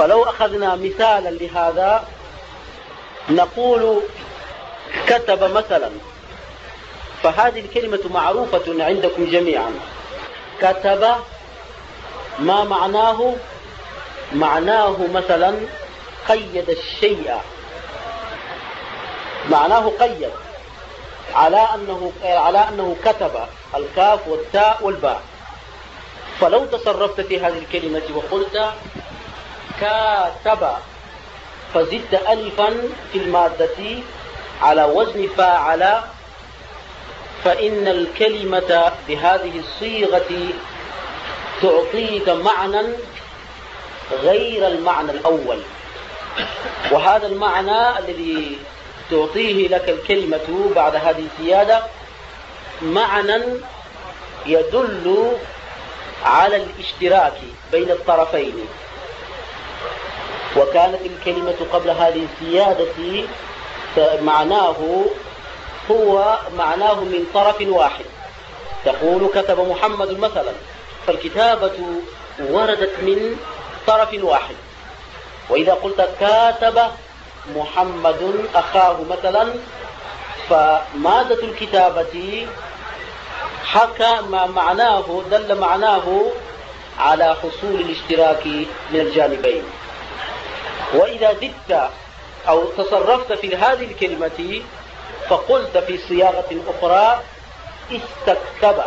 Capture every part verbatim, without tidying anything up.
فلو أخذنا مثالا لهذا نقول كتب مثلا، فهذه الكلمة معروفة عندكم جميعا. كتب ما معناه؟ معناه مثلا قيد الشيء، معناه قيد على أنه على أنه كتب، الكاف والتاء والباء. فلو تصرفت في هذه الكلمة وقلت كاتب فزدت ألفا في المادة على وزن فاعل، فإن الكلمة بهذه الصيغة تعطيك معنى غير المعنى الأول. وهذا المعنى الذي تعطيه لك الكلمة بعد هذه الزيادة معنى يدل على الاشتراك بين الطرفين. وكانت الكلمة قبل هذه الزيادة معناه هو معناه من طرف واحد. تقول كتب محمد مثلا، فالكتابة وردت من طرف واحد. وإذا قلت كاتب محمد أخاه مثلا، فمادة الكتابة حكى ما معناه، دل معناه على حصول الاشتراك من الجانبين. وإذا زدت أو تصرفت في هذه الكلمة فقلت في صياغة أخرى استكتب،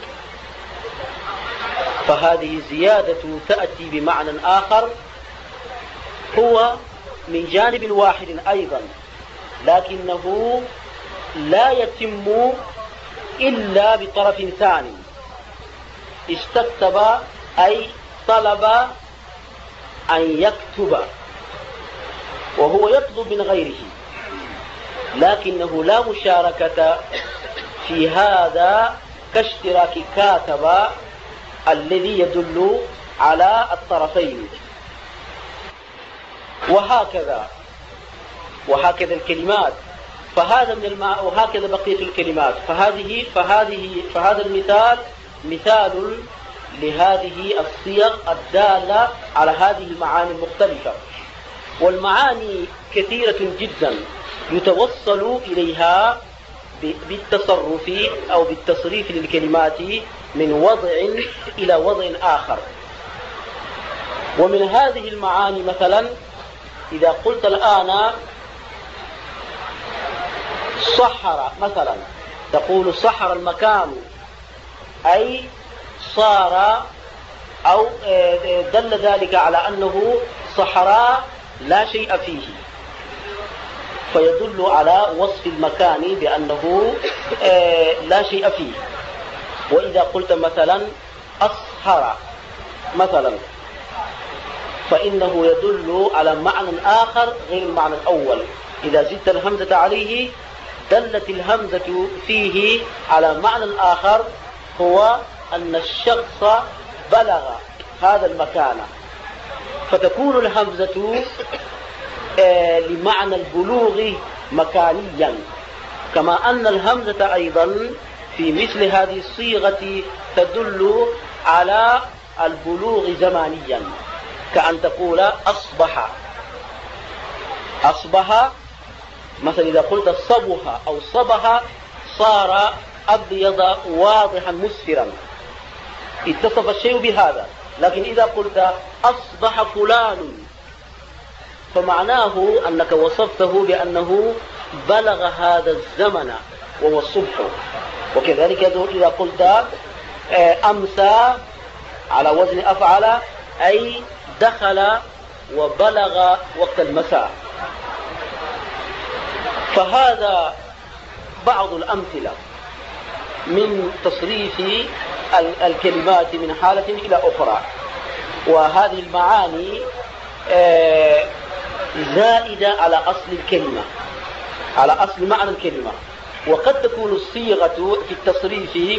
فهذه زيادة تأتي بمعنى آخر هو من جانب واحد أيضا، لكنه لا يتم إلا بطرف ثاني. استكتب أي طلب أن يكتب، وهو يطلب من غيره، لكنه لا مشاركة في هذا كاشتراك كاتب الذي يدل على الطرفين. وهكذا وهكذا الكلمات، فهذا من الماء، وهكذا بقية الكلمات. فهذه فهذه فهذا المثال مثال لهذه الصيغ الدالة على هذه المعاني المختلفة. والمعاني كثيرة جدا يتوصل إليها بالتصرف أو بالتصريف للكلمات من وضع إلى وضع آخر. ومن هذه المعاني مثلا إذا قلت الآن صحر مثلا، تقول صحر المكان، أي صار أو دل ذلك على أنه صحراء لا شيء فيه، فيدل على وصف المكان بأنه لا شيء فيه. وإذا قلت مثلا أصهر مثلا، فإنه يدل على معنى آخر غير المعنى الأول. إذا زدت الهمزة عليه دلت الهمزة فيه على معنى آخر، هو أن الشخص بلغ هذا المكان، فتكون الهمزة لمعنى البلوغ مكانيا، كما أن الهمزة أيضا في مثل هذه الصيغة تدل على البلوغ زمانيا، كأن تقول أصبح. أصبح مثلا إذا قلت صبح أو صبح صار أبيض واضحا مسفرا، اتصف الشيء بهذا. لكن إذا قلت أصبح فلان فمعناه أنك وصفته بأنه بلغ هذا الزمن وهو الصبح. وكذلك إذا قلت أمسى على وزن أفعل، أي دخل وبلغ وقت المساء. فهذا بعض الأمثلة من تصريف الكلمات من حالة إلى أخرى. وهذه المعاني زائدة على أصل الكلمة، على أصل معنى الكلمة. وقد تكون الصيغة في التصريف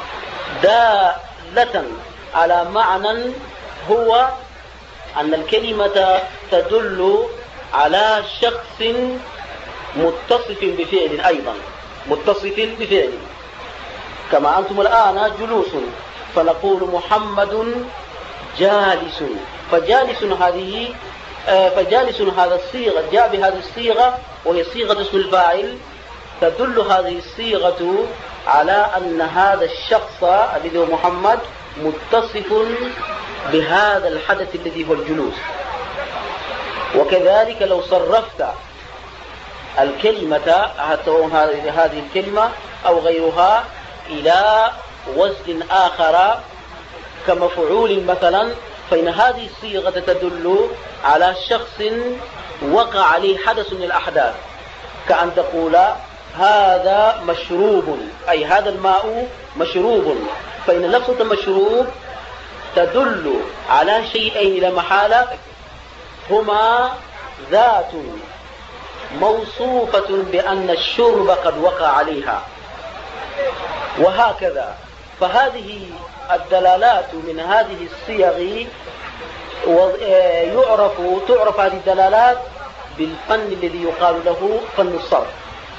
دالة على معنى هو أن الكلمة تدل على شخص متصف بفعل، أيضا متصف بفعل، كما أنتم الآن جلوس، فنقول محمد جالس، فجالس هذه فجالس هذا الصيغة جاء بهذه الصيغة وهي صيغة اسم الفاعل، تدل هذه الصيغة على أن هذا الشخص الذي هو محمد متصف بهذا الحدث الذي هو الجلوس. وكذلك لو صرفت الكلمة هذه الكلمة أو غيرها إلى وزن آخر كمفعول مثلا، فإن هذه الصيغة تدل على شخص وقع عليه حدث من الأحداث، كأن تقول هذا مشروب، أي هذا الماء مشروب، فإن لفظة مشروب تدل على شيئين لا محالة هما ذات موصوفة بأن الشرب قد وقع عليها، وهكذا. فهذه الدلالات من هذه الصيغ يعرف تعرف هذه الدلالات بالفن الذي يقال له فن الصرف،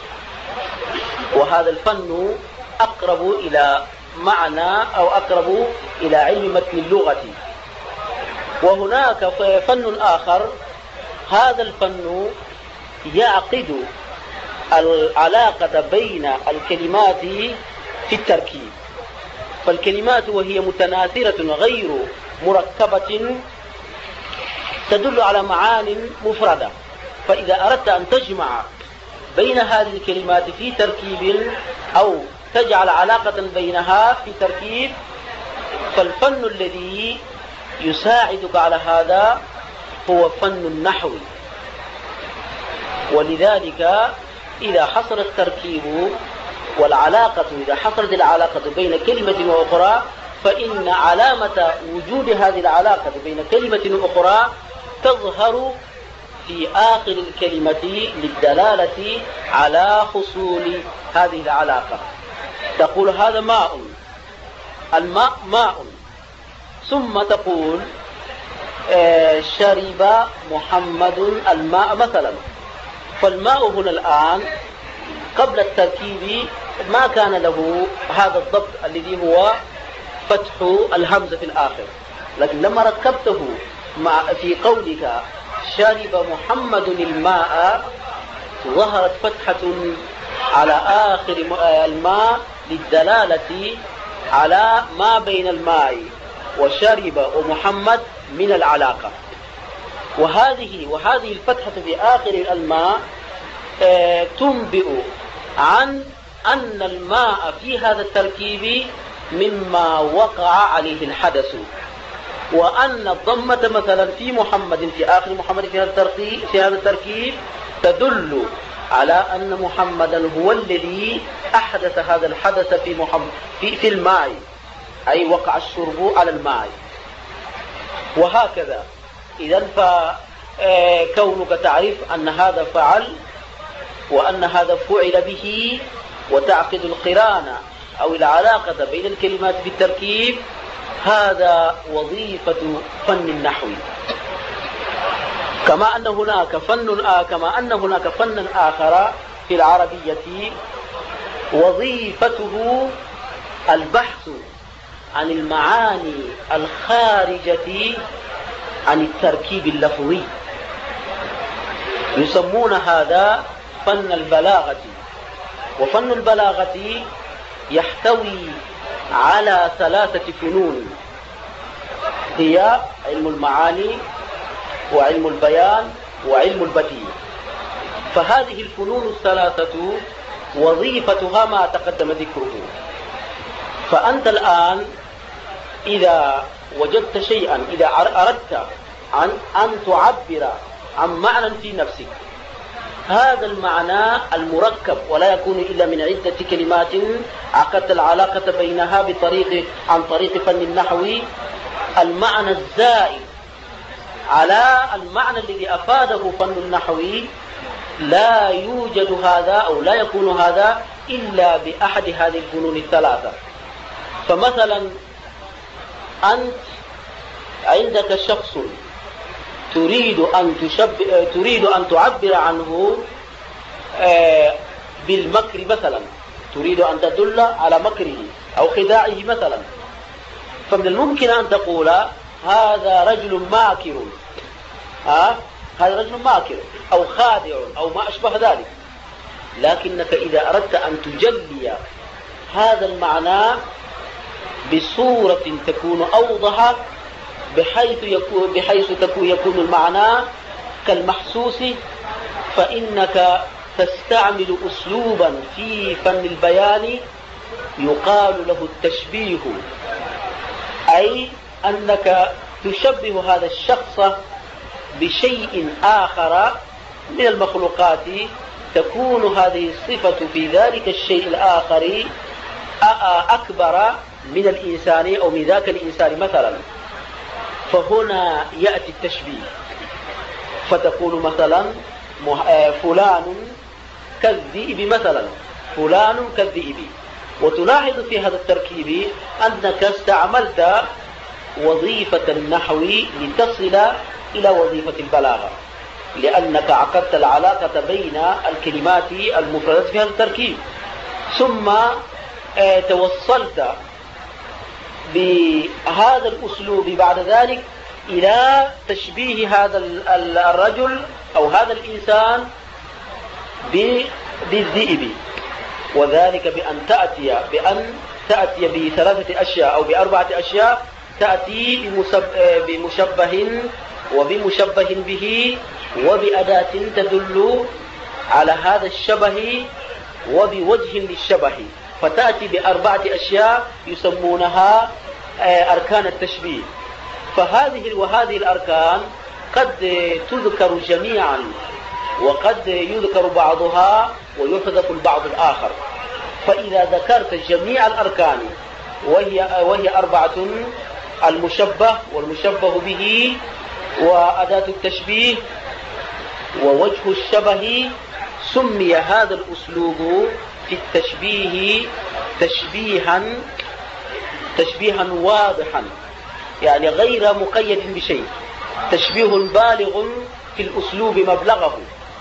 وهذا الفن أقرب إلى معنى أو أقرب إلى علم متن اللغة. وهناك فن آخر، هذا الفن يعقد العلاقة بين الكلمات في التركيب، فالكلمات وهي متناثرة غير مركبة تدل على معان مفردة، فإذا أردت أن تجمع بين هذه الكلمات في تركيب أو تجعل علاقة بينها في تركيب، فالفن الذي يساعدك على هذا هو فن النحو. ولذلك إذا حصل التركيب والعلاقة، إذا حصلت العلاقة بين كلمة وأخرى، فإن علامة وجود هذه العلاقة بين كلمة وأخرى تظهر في آخر الكلمة للدلالة على حصول هذه العلاقة. تقول هذا ماء، الماء ماء، ثم تقول آه شرب محمد الماء مثلا. فالماء هنا الآن قبل التركيب ما كان له هذا الضبط الذي هو فتح الهمزة في الآخر، لكن لما ركبته مع في قولك شرب محمد الماء ظهرت فتحة على آخر الماء للدلالة على ما بين الماء وشرب ومحمد من العلاقة. وهذه وهذه الفتحة في آخر الماء آه تنبئ عن أن الماء في هذا التركيب مما وقع عليه الحدث، وأن الضمة مثلا في محمد في آخر محمد في هذا التركيب في هذا التركيب تدل على أن محمدا هو الذي أحدث هذا الحدث في محمد في, في الماء، أي وقع الشرب على الماء. وهكذا إذن فكونك تعرف أن هذا فعل وأن هذا فعل به وتعقد القرانة أو العلاقة بين الكلمات في التركيب، هذا وظيفة فن النحو. كما أن هناك فن كما أن هناك فن آخر في العربية وظيفته البحث عن المعاني الخارجة عن التركيب اللفظي، يسمون هذا فن البلاغة. وفن البلاغة يحتوي على ثلاثة فنون، هي علم المعاني وعلم البيان وعلم البديع. فهذه الفنون الثلاثة وظيفتها ما تقدم ذكره. فأنت الآن إذا وجدت شيئا، إذا أردت عن أن تعبر عن معنى في نفسك، هذا المعنى المركب ولا يكون إلا من عدة كلمات عقدت العلاقة بينها بطريق عن طريق فن النحو، المعنى الزائد على المعنى الذي أفاده فن النحو لا يوجد هذا أو لا يكون هذا إلا بأحد هذه الفنون الثلاثة. فمثلا أنت عندك شخص تريد أن تشبه تريد أن تعبر عنه بالمكر مثلا، تريد أن تدل على مكره أو خداعه مثلا، فمن الممكن أن تقول هذا رجل ماكر، ها هذا رجل ماكر أو خادع أو ما أشبه ذلك. لكنك إذا أردت أن تجلي هذا المعنى بصورة تكون أوضح بحيث يكون, بحيث تكون يكون المعنى كالمحسوس، فإنك تستعمل أسلوبا في فن البيان يقال له التشبيه، أي أنك تشبه هذا الشخص بشيء آخر من المخلوقات، تكون هذه الصفة في ذلك الشيء الآخر أكبر من الإنسان أو من ذاك الإنسان مثلا. فهنا يأتي التشبيه، فتقول مثلا فلان كالذئب مثلا، فلان كالذئب. وتلاحظ في هذا التركيب أنك استعملت وظيفة النحو لتصل إلى وظيفة البلاغة، لأنك عقدت العلاقة بين الكلمات المفردة في هذا التركيب، ثم توصلت بهذا الأسلوب بعد ذلك إلى تشبيه هذا الرجل أو هذا الإنسان بالذئب، وذلك بأن تأتي بأن تأتي بثلاثة أشياء أو بأربعة أشياء. تأتي بمشبه وبمشبه به وبأداة تدل على هذا الشبه وبوجه للشبه، فتأتي بأربعة أشياء يسمونها أركان التشبيه. فهذه وهذه الأركان قد تذكر جميعا وقد يذكر بعضها ويحذف البعض الآخر. فإذا ذكرت جميع الأركان وهي, وهي أربعة: المشبه والمشبه به وأداة التشبيه ووجه الشبه، سمي هذا الأسلوب في التشبيه تشبيها تشبيها واضحا، يعني غير مقيد بشيء، تشبيه بالغ في الأسلوب مبلغه.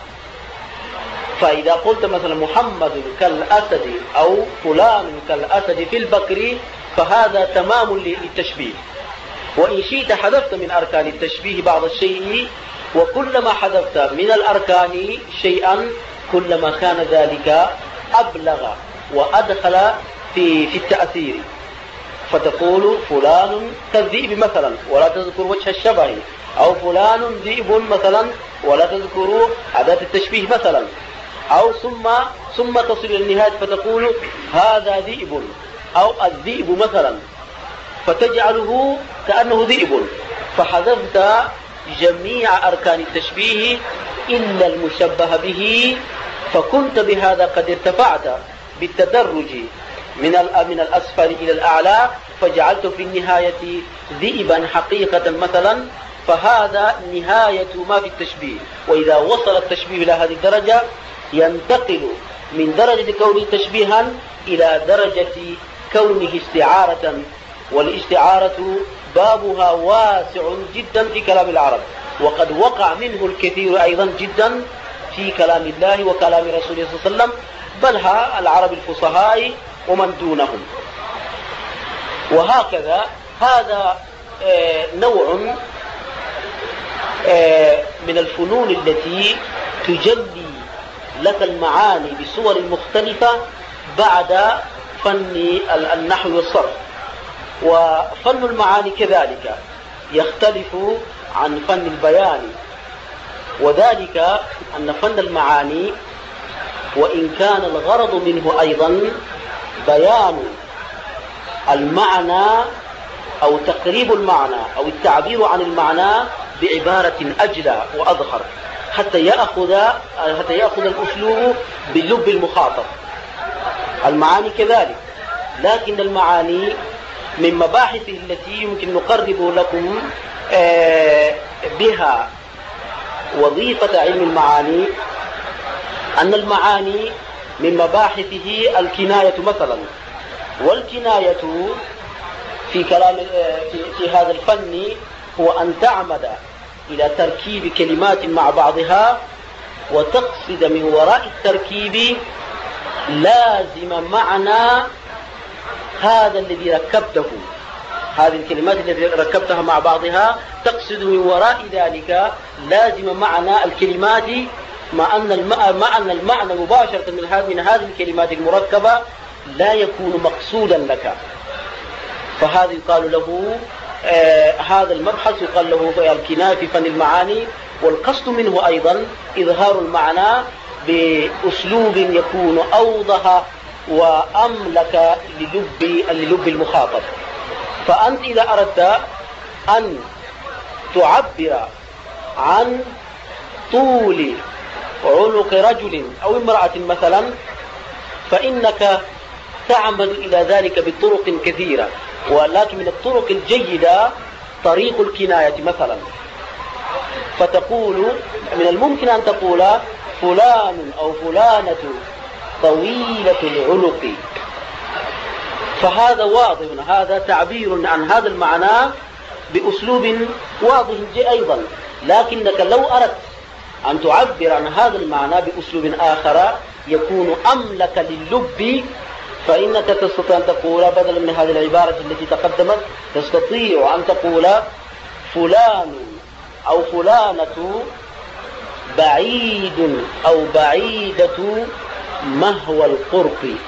فإذا قلت مثلا محمد كالأسد أو فلان كالأسد في البكر، فهذا تمام للتشبيه. وإن شئت حذفت من أركان التشبيه بعض الشيء، وكلما حذفت من الأركان شيئا كلما كان ذلك أبلغ وأدخل في في التأثير. فتقول فلان كالذئب مثلا ولا تذكر وجه الشبه، أو فلان ذئب مثلا ولا تذكر أداة التشبيه مثلا، أو ثم ثم تصل إلى النهاية فتقول هذا ذئب أو الذئب مثلا، فتجعله كأنه ذئب، فحذفت جميع أركان التشبيه إلا المشبه به. فكنت بهذا قد ارتفعت بالتدرج من من الأسفل إلى الأعلى، فجعلت في النهاية ذئبا حقيقة مثلا، فهذا نهاية ما في التشبيه. وإذا وصل التشبيه إلى هذه الدرجة ينتقل من درجة كونه تشبيها إلى درجة كونه استعارة، والاستعارة بابها واسع جدا في كلام العرب، وقد وقع منه الكثير أيضا جدا في كلام الله وكلام رسوله صلى الله عليه وسلم، بل ها العرب الفصحاء ومن دونهم. وهكذا هذا نوع من الفنون التي تجلي لك المعاني بصور مختلفة بعد فن النحو والصرف. وفن المعاني كذلك يختلف عن فن البيان، وذلك أن فن المعاني وإن كان الغرض منه أيضا بيان المعنى أو تقريب المعنى أو التعبير عن المعنى بعبارة أجلى وأظهر، حتى يأخذ حتى يأخذ الأسلوب باللب المخاطب. المعاني كذلك، لكن المعاني من مباحثه التي يمكن نقرب لكم بها وظيفة علم المعاني، أن المعاني من مباحثه الكناية مثلا. والكناية في كلام في, في هذا الفن هو أن تعمد إلى تركيب كلمات مع بعضها، وتقصد من وراء التركيب لازم معنى هذا الذي ركبته، هذه الكلمات التي ركبتها مع بعضها تقصد من وراء ذلك لازم معنى الكلمات، مع أن مع أن المعنى مباشرة من هذه من هذه الكلمات المركبة لا يكون مقصودا لك. فهذا يقال له آه هذا المبحث يقال له الكناية في فن المعاني، والقصد منه أيضا إظهار المعنى بأسلوب يكون أوضح وأملك للب للب المخاطب. فأنت إذا أردت أن تعبر عن طول عنق رجل أو امرأة مثلا، فإنك تعمد إلى ذلك بطرق كثيرة، ولكن من الطرق الجيدة طريق الكناية مثلا. فتقول من الممكن أن تقول فلان أو فلانة طويلة العنق، فهذا واضح، هذا تعبير عن هذا المعنى بأسلوب واضح أيضا. لكنك لو أردت أن تعبر عن هذا المعنى بأسلوب آخر يكون أملك لللب، فإنك تستطيع أن تقول بدلا من هذه العبارة التي تقدمت، تستطيع أن تقول فلان أو فلانة بعيد أو بعيدة مهوى القرب.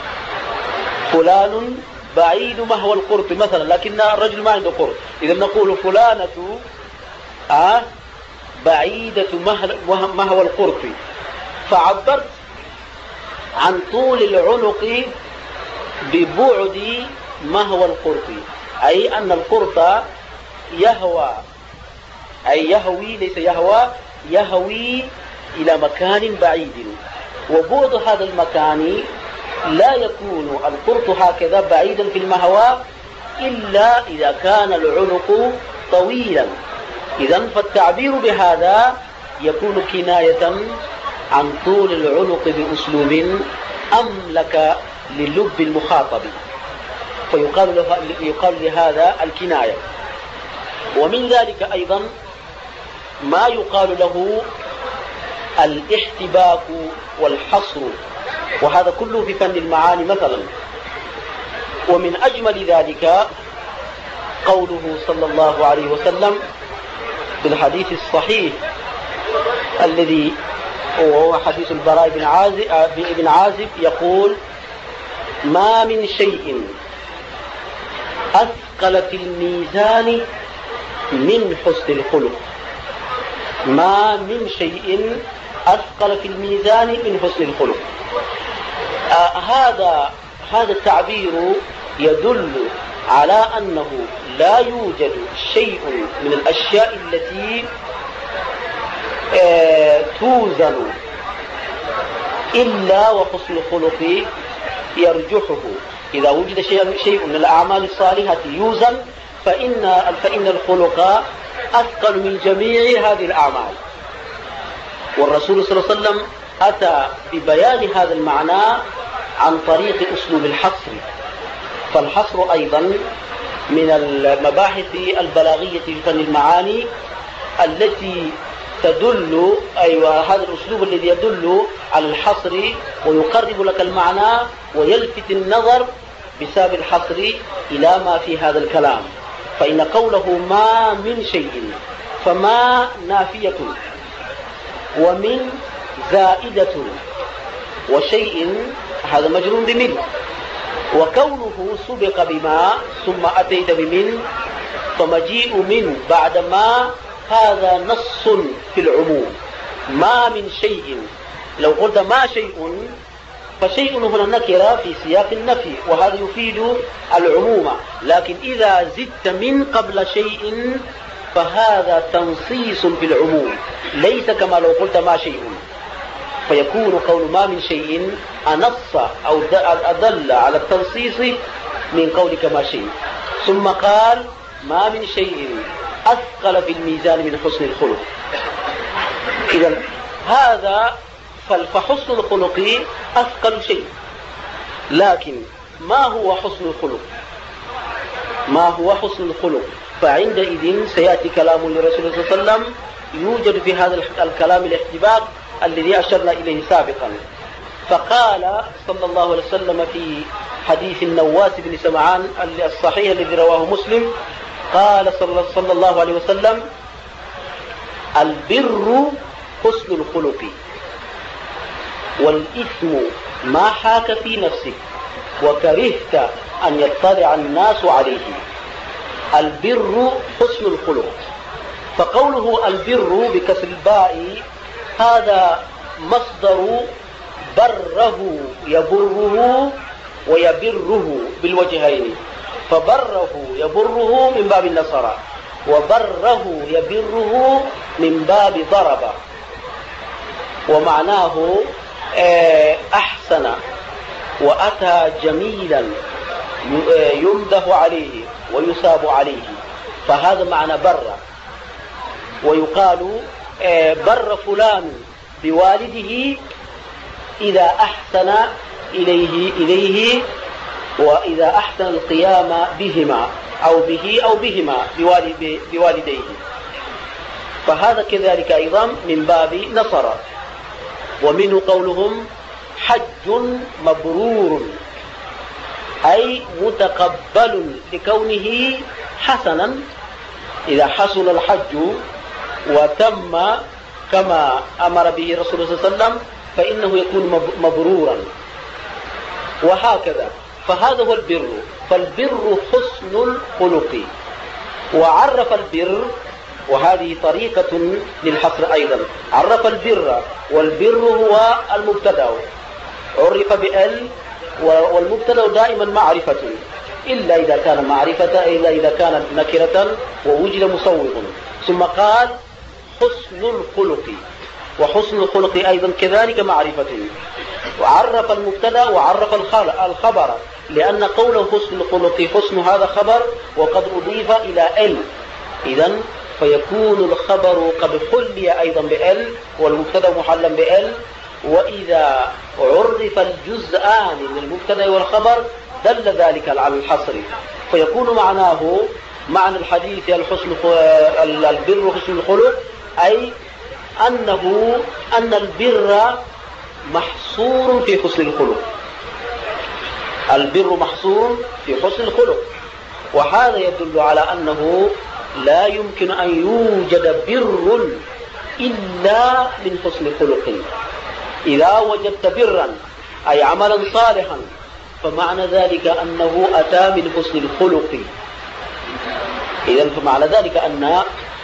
فلان بعيد مهوى القرب مثلا، لكن الرجل ما عنده قرب، إذا نقول فلانة آه بعيدة مهوى القرب. فعبرت عن طول العنق ببعد مهوى القرب، أي أن القرب يهوى، أي يهوي ليس يهوى، يهوي إلى مكان بعيد، وبعد هذا المكان لا يكون القرط هكذا بعيدا في المهوى إلا إذا كان العنق طويلا. إذن فالتعبير بهذا يكون كناية عن طول العنق بأسلوب أملك للب المخاطب، فيقال له يقال لهذا الكناية. ومن ذلك أيضا ما يقال له الاحتباك والحصر، وهذا كله في فن المعاني مثلا. ومن أجمل ذلك قوله صلى الله عليه وسلم بالحديث الصحيح الذي وهو حديث البراء بن عازب, بن عازب يقول: ما من شيء أثقل في الميزان من حسن الخلق. ما من شيء أثقل في الميزان من حسن الخلق. آه هذا هذا التعبير يدل على أنه لا يوجد شيء من الأشياء التي آه توزن إلا وحسن الخلق يرجحه. إذا وجد شيء شيء من الأعمال الصالحة يوزن فإن فإن الخلق أثقل من جميع هذه الأعمال. والرسول صلى الله عليه وسلم أتى ببيان هذا المعنى عن طريق أسلوب الحصر. فالحصر أيضا من المباحث البلاغية في فن المعاني التي تدل، أيوة هذا الأسلوب الذي يدل على الحصر ويقرب لك المعنى ويلفت النظر بسبب الحصر إلى ما في هذا الكلام. فإن قوله ما من شيء، فما نافية، ومن زائدة، وشيء هذا مجرور بمن، وكونه سبق بما ثم أتيت بمن، فمجيء من بعد ما هذا نص في العموم. ما من شيء، لو قلت ما شيء فشيء هنا نكرة في سياق النفي وهذا يفيد العموم، لكن إذا زدت من قبل شيء فهذا تنصيص في العموم ليس كما لو قلت ما شيء، فيكون قول ما من شيء أنص أو أدل على التنصيص من قولك ما شيء. ثم قال ما من شيء أثقل في الميزان من حسن الخلق. إذن هذا فحسن الخلق أثقل شيء، لكن ما هو حسن الخلق؟ ما هو حسن الخلق؟ فعندئذ سيأتي كلام لرسول الله صلى الله عليه وسلم يوجد في هذا الكلام الاحتباك الذي أشرنا إليه سابقا. فقال صلى الله عليه وسلم في حديث النواس بن سمعان الصحيح الذي رواه مسلم، قال صلى الله عليه وسلم: البر حسن الخلق، والإثم ما حاك في نفسك وكرهت أن يطلع الناس عليه. البر حسن الخلق. فقوله البر بكسر الباء هذا مصدر بره يبره ويبره بالوجهين، فبره يبره من باب النصر، وبره يبره من باب ضرب، ومعناه أحسن وأتى جميلا يمدح عليه ويثاب عليه، فهذا معنى بر. ويقال بر فلان بوالده إذا أحسن إليه إليه وإذا أحسن القيام بهما أو به أو بهما بوالديه، فهذا كذلك أيضا من باب نصر. ومنه قولهم حج مبرور، أي متقبل لكونه حسنا. إذا حصل الحج وتم كما أمر به الرسول صلى الله عليه وسلم فإنه يكون مبرورا، وهكذا. فهذا هو البر. فالبر حسن الخلق. وعرف البر، وهذه طريقة للحصر أيضا، عرف البر، والبر هو المبتدأ، عرف بال، والمبتدأ دائما معرفة إلا إذا كان معرفة، إلا إذا كانت نكرة ووجد مصوغ. ثم قال حسن الخلق، وحسن الخلق أيضا كذلك معرفة، وعرف المبتدأ وعرف الخبر، لأن قوله حسن الخلق، حسن هذا خبر وقد أضيف إلى ال، إذن فيكون الخبر قد حلي أيضا بال والمبتدأ محلا بال. وإذا عرف الجزءان من المبتدأ والخبر دل ذلك على الحصر، فيكون معناه معنى الحديث الحسن البر حسن الخلق، أي أنه أن البر محصور في حسن الخلق. البر محصور في حسن الخلق، وهذا يدل على أنه لا يمكن أن يوجد بر إلا من حسن خلق. إذا وجدت برا أي عملا صالحا فمعنى ذلك أنه أتى من حسن الخلق. إذن فمعنى ذلك أن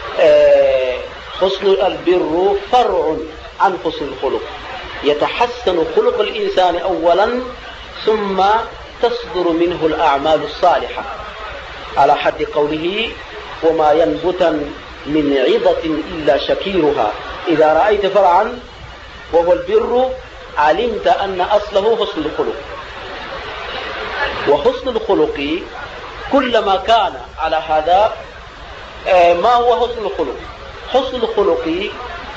حسن البر فرع عن حسن الخلق، يتحسن خلق الإنسان أولا ثم تصدر منه الأعمال الصالحة، على حد قوله وما ينبتا من عظة إلا شكيرها. إذا رأيت فرعا وهو البر علمت أن أصله حسن الخلق. وحسن الخلق كلما كان على هذا. ما هو حسن الخلق؟ حسن الخلق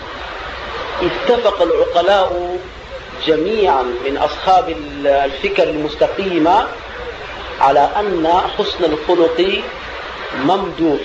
اتفق العقلاء جميعا من أصحاب الفكر المستقيمة على أن حسن الخلق ممدوح،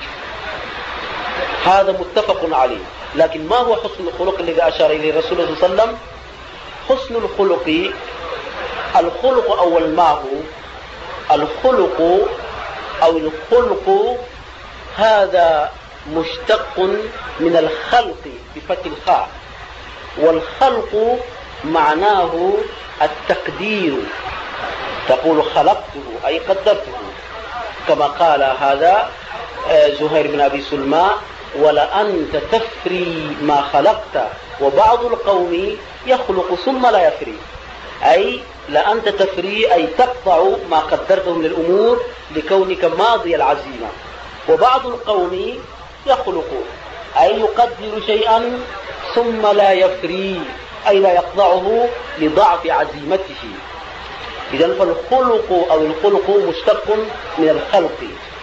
هذا متفق عليه. لكن ما هو حسن الخلق الذي أشار إليه الرسول صلى الله عليه وسلم؟ حسن الخلق، الخلق أول ما هو الخلق أو الخلق هذا مشتق من الخلق بفتح الخاء، والخلق معناه التقدير، تقول خلقته أي قدرته، كما قال هذا زهير بن أبي سلمى ولأنت تفري ما خلقت وبعض القوم يخلق ثم لا يفري، أي لأنت تفري أي تقطع ما قدرته من الأمور لكونك ماضي العزيمة، وبعض القوم يخلق أي يقدر شيئا ثم لا يفري أي لا يقطعه لضعف عزيمته. إذن فالخلق أو الخلق مشتق من الخلق.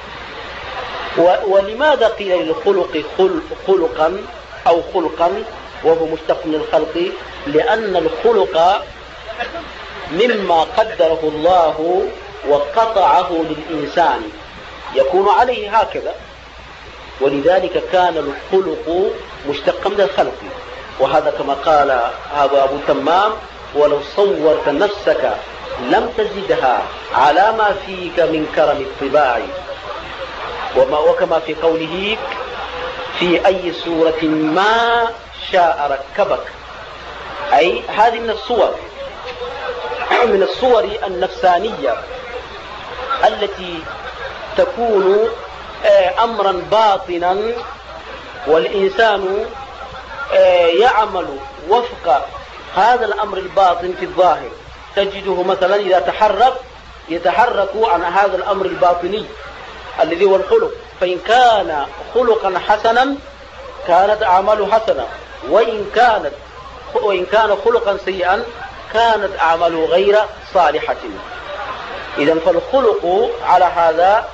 ولماذا قيل للخلق خلقا أو خلقا وهو مشتق من الخلق؟ لأن الخلق مما قدره الله وقطعه للإنسان يكون عليه هكذا، ولذلك كان الخلق مشتق من الخلق. وهذا كما قال أبو تمام ولو صورت نفسك لم تزدها على ما فيك من كرم الطباع. وما وكما في قوله في أي صورة ما شاء ركبك، أي هذه من الصور من الصور النفسانية التي تكون أمرا باطنا، والإنسان يعمل وفق هذا الأمر الباطن في الظاهر. تجده مثلا إذا تحرك يتحرك عن هذا الأمر الباطني الذي هو الخلق، فإن كان خلقا حسنا كانت أعماله حسنة، وإن كانت وإن كان خلقا سيئا كانت أعماله غير صالحة. إذن فالخلق على هذا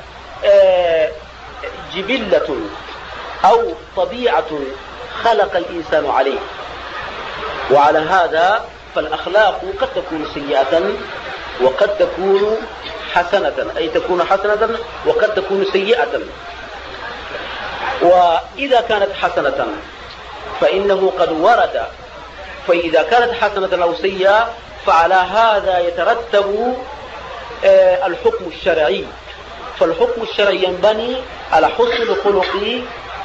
جبلة أو طبيعة خلق الإنسان عليه، وعلى هذا فالأخلاق قد تكون سيئة وقد تكون حسنة، أي تكون حسنة وقد تكون سيئة. وإذا كانت حسنة فإنه قد ورد، فإذا كانت حسنة أو سيئة فعلى هذا يترتب الحكم الشرعي. فالحكم الشرعي ينبني على حسن الخلق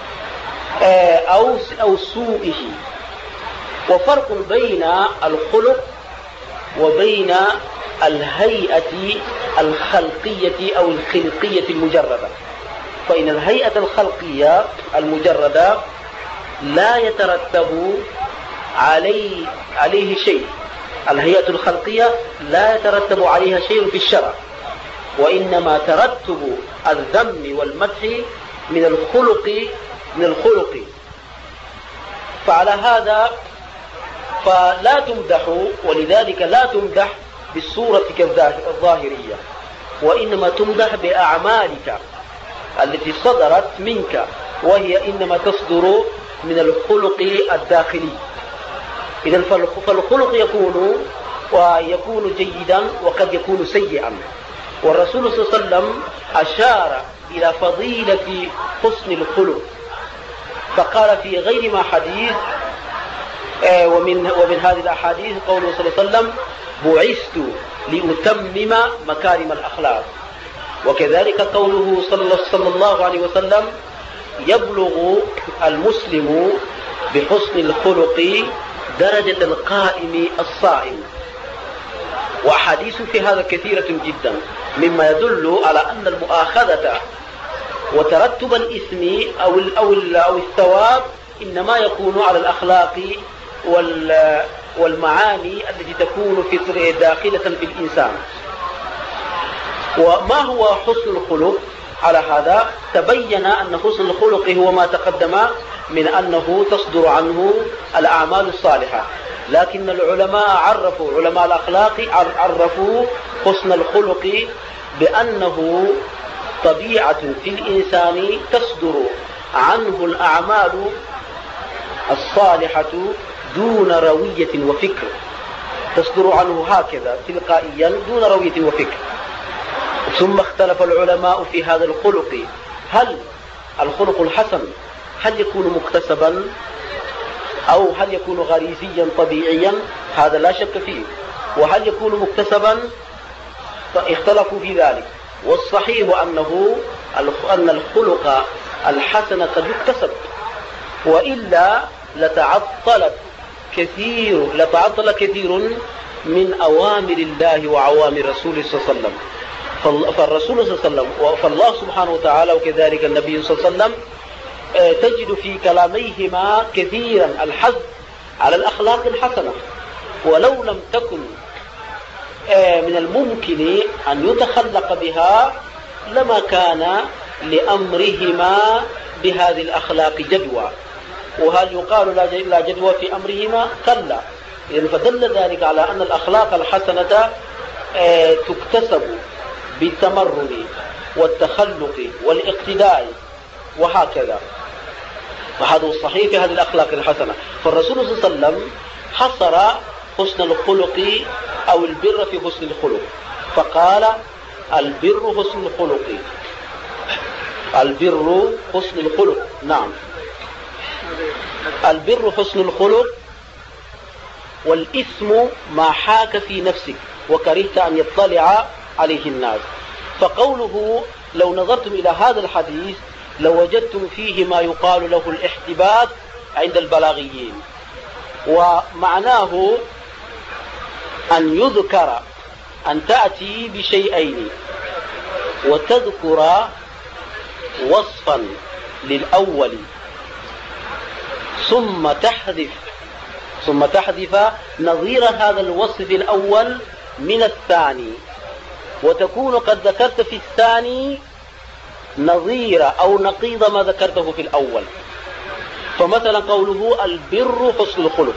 أو أو سوءه. وفرق بين الخلق وبين الهيئة الخلقية أو الخلقية المجردة. فإن الهيئة الخلقية المجردة لا يترتب عليه عليه شيء، الهيئة الخلقية لا يترتب عليها شيء في الشرع، وإنما ترتب الذم والمدح من الخلق من الخلق. فعلى هذا فلا تمدح، ولذلك لا تمدح بالصورة الظاهرية، وإنما تمدح بأعمالك التي صدرت منك، وهي إنما تصدر من الخلق الداخلي. إذن فالخلق يكون ويكون جيدا وقد يكون سيئا. والرسول صلى الله عليه وسلم أشار إلى فضيلة حسن الخلق، فقال في غير ما حديث ومن ومن هذه الأحاديث قوله صلى الله عليه وسلم: بعثت لأتمم مكارم الأخلاق. وكذلك قوله صلى الله عليه وسلم: يبلغ المسلم بحسن الخلق درجة القائم الصائم. وأحاديث في هذا كثيرة جدا، مما يدل على أن المؤاخذة وترتب الإثم أو أو أو الثواب إنما يكون على الأخلاق والمعاني التي تكون في داخلة في الإنسان. وما هو حسن الخلق؟ على هذا تبين أن حسن الخلق هو ما تقدم من أنه تصدر عنه الأعمال الصالحة، لكن العلماء عرفوا علماء الأخلاق عرفوا حسن الخلق بأنه طبيعة في الإنسان تصدر عنه الأعمال الصالحة دون روية وفكر، تصدر عنه هكذا تلقائيا دون روية وفكر. ثم اختلف العلماء في هذا الخلق، هل الخلق الحسن هل يكون مكتسبا أو هل يكون غريزيا طبيعيا؟ هذا لا شك فيه. وهل يكون مكتسبا؟ اختلفوا في ذلك. والصحيح أنه أن الخلق الحسن قد يكتسب، وإلا لتعطلت كثير لتعطل كثير من أوامر الله وأوامر رسوله صلى الله عليه وسلم. فالرسول صلى الله عليه وسلم فالله سبحانه وتعالى وكذلك النبي صلى الله عليه وسلم تجد في كلاميهما كثيرا الحث على الأخلاق الحسنة، ولو لم تكن من الممكن أن يتخلق بها لما كان لأمرهما بهذه الأخلاق جدوى. وهل يقال لا جدوى في أمرهما؟ كلا. يعني فدل ذلك على أن الأخلاق الحسنة تكتسب بالتمرن والتخلق والاقتداء وهكذا. وهذا الصحيح في هذه الأخلاق الحسنة. فالرسول صلى الله عليه وسلم حصر حسن الخلق أو البر في حسن الخلق، فقال: البر حسن الخلق. البر حسن الخلق. نعم، البر حسن الخلق والإثم ما حاك في نفسك وكرهت أن يطلع عليه الناس. فقوله لو نظرتم إلى هذا الحديث لوجدتم فيه ما يقال له الاحتباك عند البلاغيين، ومعناه أن يذكر أن تأتي بشيئين وتذكر وصفا للأول ثم تحذف ثم تحذف نظير هذا الوصف الأول من الثاني، وتكون قد ذكرت في الثاني نظير أو نقيض ما ذكرته في الأول. فمثلا قوله البر حسن الخلق،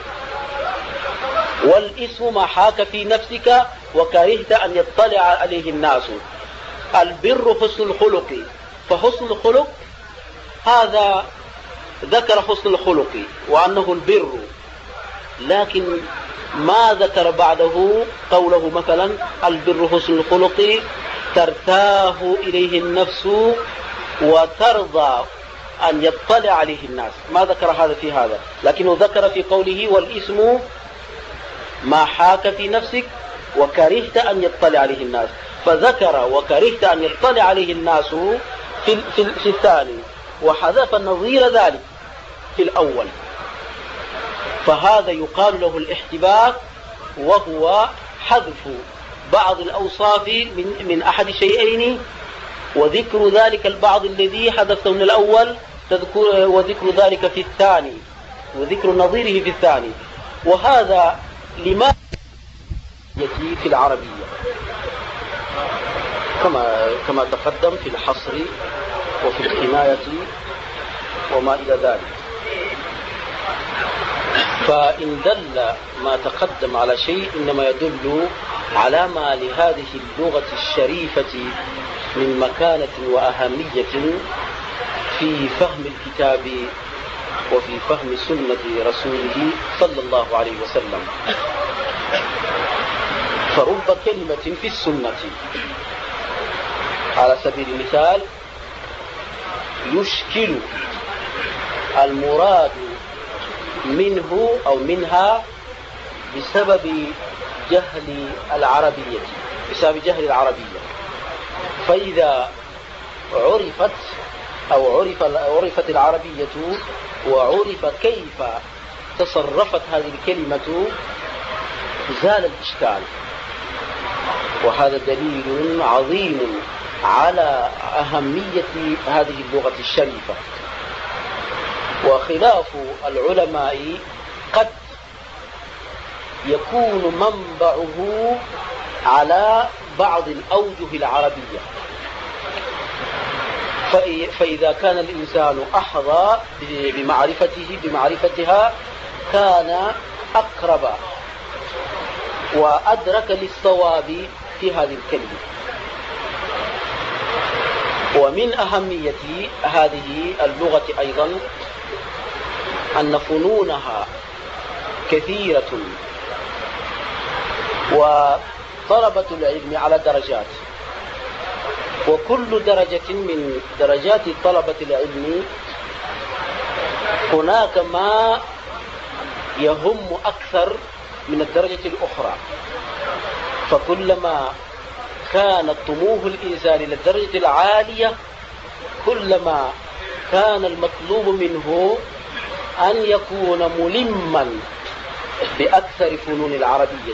والإثم ما حاك في نفسك وكرهت أن يطلع عليه الناس. البر حسن الخلق، فحسن الخلق هذا ذكر حسن الخلق وأنه البر، لكن ما ذكر بعده قوله مثلا البر حسن الخلق ترتاه إليه النفس وترضى أن يطلع عليه الناس، ما ذكر هذا في هذا، لكنه ذكر في قوله والإثم ما حاك في نفسك وكرهت أن يطلع عليه الناس، فذكر وكرهت أن يطلع عليه الناس في, في, في الثاني، وحذف النظير ذلك في الأول. فهذا يقال له الاحتباك، وهو حذف بعض الأوصاف من, من أحد شيئين وذكر ذلك البعض الذي حذفته من الأول تذكر وذكر ذلك في الثاني وذكر نظيره في الثاني. وهذا لما يأتي في العربية كما كما تقدم في الحصر وفي الحماية وما إلى ذلك. فإن دل ما تقدم على شيء إنما يدل على ما لهذه اللغة الشريفة من مكانة وأهمية في فهم الكتاب وفي فهم سنة رسوله صلى الله عليه وسلم. فرب كلمة في السنة على سبيل المثال يشكل المراد منه أو منها بسبب جهل العربية بسبب جهل العربية. فإذا عرفت أو عرف عرفت العربية وعرف كيف تصرفت هذه الكلمة زال الإشكال، وهذا دليل عظيم على أهمية هذه اللغة الشريفة. وخلاف العلماء قد يكون منبعه على بعض الأوجه العربية، فإذا كان الإنسان أحظى بمعرفته بمعرفتها كان أقرب وأدرك للصواب في هذه الكلمة. ومن أهمية هذه اللغة أيضا أن فنونها كثيرة، وطلبة العلم على درجات، وكل درجة من درجات طلبة العلم هناك ما يهم أكثر من الدرجة الأخرى. فكلما كان طموح الإنسان للدرجة العالية كلما كان المطلوب منه أن يكون ملما بأكثر فنون العربية.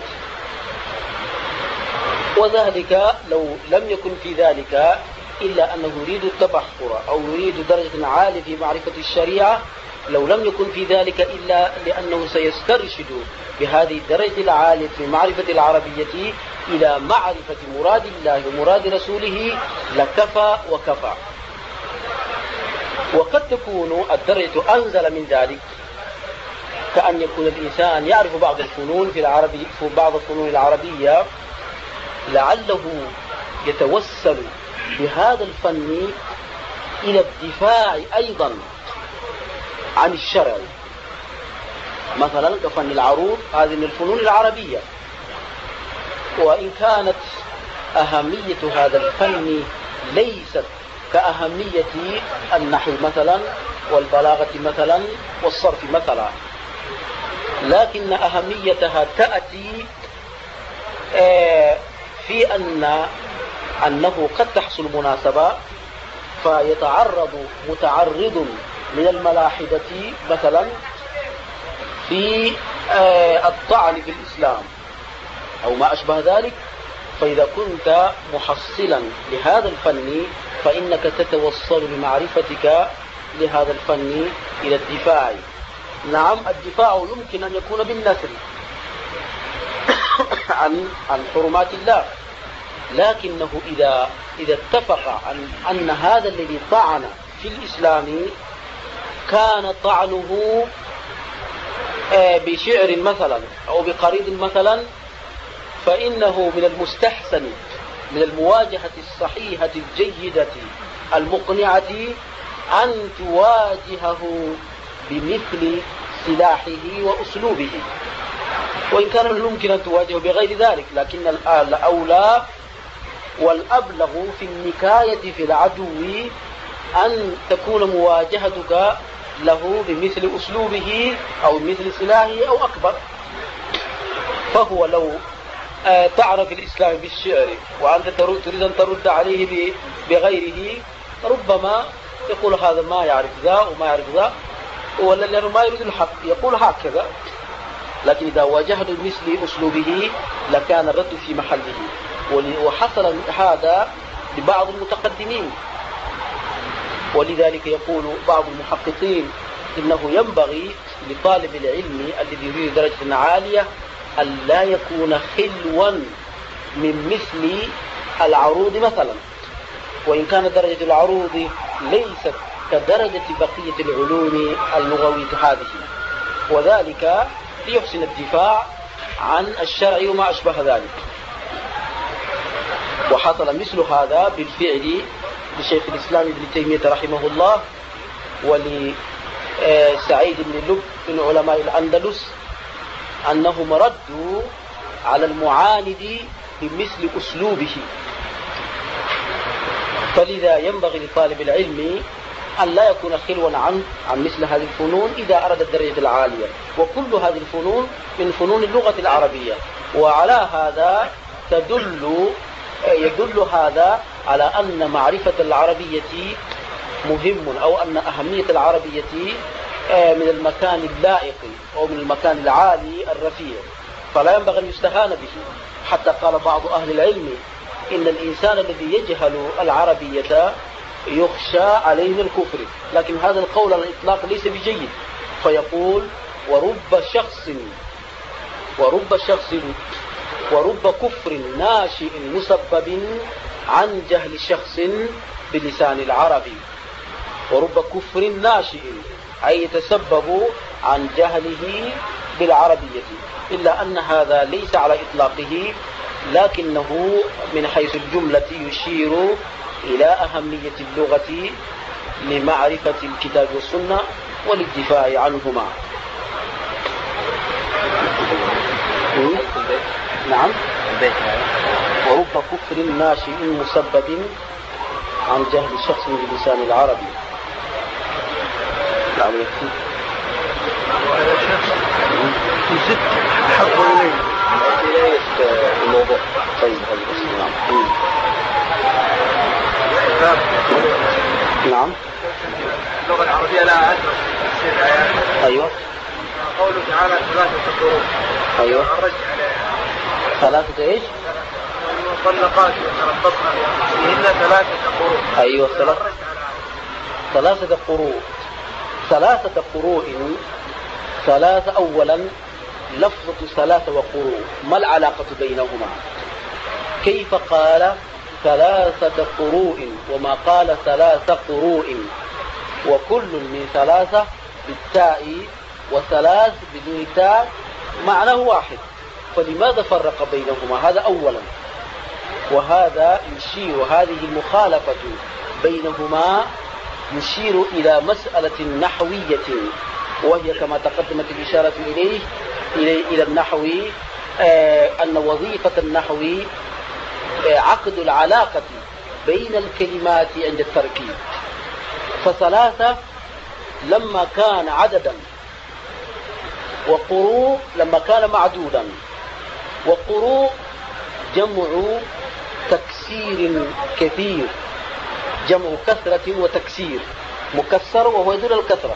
وذلك لو لم يكن في ذلك إلا أنه يريد التبحر أو يريد درجة عالية في معرفة الشريعة، لو لم يكن في ذلك إلا لأنه سيسترشد بهذه الدرجة العالية في معرفة العربية إلى معرفة مراد الله ومراد رسوله لكفى وكفى. وقد تكون الدرجة أنزل من ذلك، كأن يكون الإنسان يعرف بعض الفنون في العربي في بعض الفنون العربية لعله يتوسل بهذا الفن إلى الدفاع أيضا عن الشرع، مثلا كفن العروض، هذه من الفنون العربية. وإن كانت أهمية هذا الفن ليست كأهمية النحو مثلا والبلاغة مثلا والصرف مثلا، لكن أهميتها تأتي في أن أنه قد تحصل مناسبة فيتعرض متعرض من الملاحدة مثلا في الطعن في الإسلام أو ما أشبه ذلك، فإذا كنت محصلا لهذا الفن فإنك تتوصل بمعرفتك لهذا الفن إلى الدفاع. نعم، الدفاع يمكن أن يكون بالنثر عن عن حرمات الله، لكنه إذا إذا اتفق أن, أن هذا الذي طعن في الإسلام كان طعنه بشعر مثلا أو بقريض مثلا، فإنه من المستحسن من المواجهة الصحيحة الجيدة المقنعة أن تواجهه بمثل سلاحه وأسلوبه، وإن كان من الممكن أن تواجهه بغير ذلك، لكن الأولى والأبلغ في النكاية في العدو أن تكون مواجهتك له بمثل أسلوبه أو مثل سلاحه أو أكبر. فهو لو تعرف الإسلام بالشعر وأنت تريد أن ترد عليه بغيره، ربما يقول هذا ما يعرف ذا وما يعرف ذا، ولا لأنه ما يريد الحق يقول هكذا. لكن إذا واجهته بمثل أسلوبه لكان الرد في محله. وحصل هذا لبعض المتقدمين، ولذلك يقول بعض المحققين إنه ينبغي لطالب العلم الذي يريد درجة عالية أن لا يكون خلوا من مثل العروض مثلا، وإن كانت درجة العروض ليست كدرجة بقية العلوم اللغوية هذه، وذلك ليحسن الدفاع عن الشرع وما أشبه ذلك. وحصل مثل هذا بالفعل لشيخ الإسلام ابن تيمية رحمه الله ولسعيد بن لب من علماء الأندلس، أنهم ردوا على المعاند بمثل أسلوبه. فلذا ينبغي لطالب العلم أن لا يكون خلوا عن عن مثل هذه الفنون إذا أراد الدرجة العالية، وكل هذه الفنون من فنون اللغة العربية. وعلى هذا تدل يدل هذا على أن معرفة العربية مهم، أو أن أهمية العربية من المكان اللائق أو من المكان العالي الرفيع، فلا ينبغي أن يستهان به. حتى قال بعض أهل العلم إن الإنسان الذي يجهل العربية يخشى عليه من الكفر، لكن هذا القول على الإطلاق ليس بجيد. فيقول ورب شخص ورب شخص ورب كفر ناشئ مسبب عن جهل شخص بلسان العربي. ورب كفر ناشئ أي يتسبب عن جهله بالعربية، إلا أن هذا ليس على إطلاقه، لكنه من حيث الجملة يشير إلى أهمية اللغة لمعرفة الكتاب والسنة وللدفاع عنهما. نعم، ورب كفر ناشئ مسبب عن جهل شخص بلسان العربي. نعم، يكفي. وهذا الشخص يزد حظه إليه إليه الموضوع. طيب نعم. نعم. اللغة العربية لها عشرة آيات. أيوة. قوله تعالى ثلاثة قروء. أيوة. الرجع عليها. ثلاثة إيش؟ المطلقات يتربصن بأنفسهن ثلاثة قروء. أيوة ثلاثة. ثلاثة قروء. ثلاثة قروء. ثلاثة أولا لفظة ثلاثة وقروء، ما العلاقة بينهما؟ كيف قال ثلاثة قروء وما قال ثلاثة قروء؟ وكل من ثلاثة بالتاء وثلاث بدون تاء معناه واحد، فلماذا فرق بينهما؟ هذا أولا. وهذا يشير، هذه المخالفة بينهما يشير إلى مسألة نحوية، وهي كما تقدمت الإشارة إليه إلى إلى النحو، آه أن وظيفة النحو آه عقد العلاقة بين الكلمات عند التركيب. فثلاثة لما كان عددا وقروء لما كان معدودا. وقروء جمع تكسير كثير، جمع كثرة وتكسير، مكسر وهو يدل الكثرة،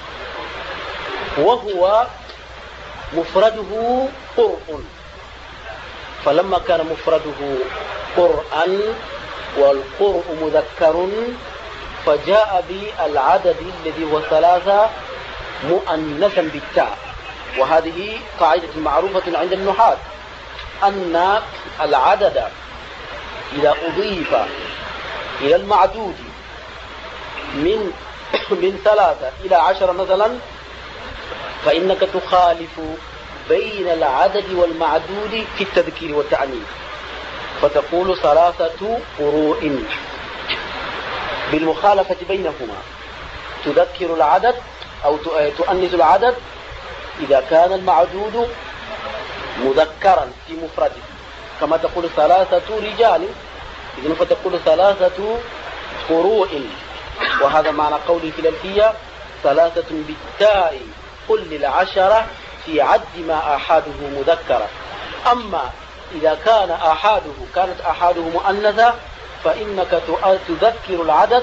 وهو مفرده قرء. فلما كان مفرده قرءا والقرء مذكر فجاء بالعدد الذي هو ثلاثة مؤنثا بالتاء. وهذه قاعدة معروفة عند النحاة أن العدد إذا أضيف إلى المعدود من من ثلاثة إلى عشرة مثلا فإنك تخالف بين العدد والمعدود في التذكير والتعنيف، فتقول ثلاثة قروء بالمخالفة بينهما، تذكر العدد أو تؤنث العدد إذا كان المعدود مذكرا في مفرده، كما تقول ثلاثة رجال إذن فتقول ثلاثة قروء. وهذا معنى قولي في الألفية ثلاثة بالتاء قل للعشرة في عد ما آحاده مذكرة. أما إذا كان آحاده كانت آحاده مؤنثة فإنك تذكر العدد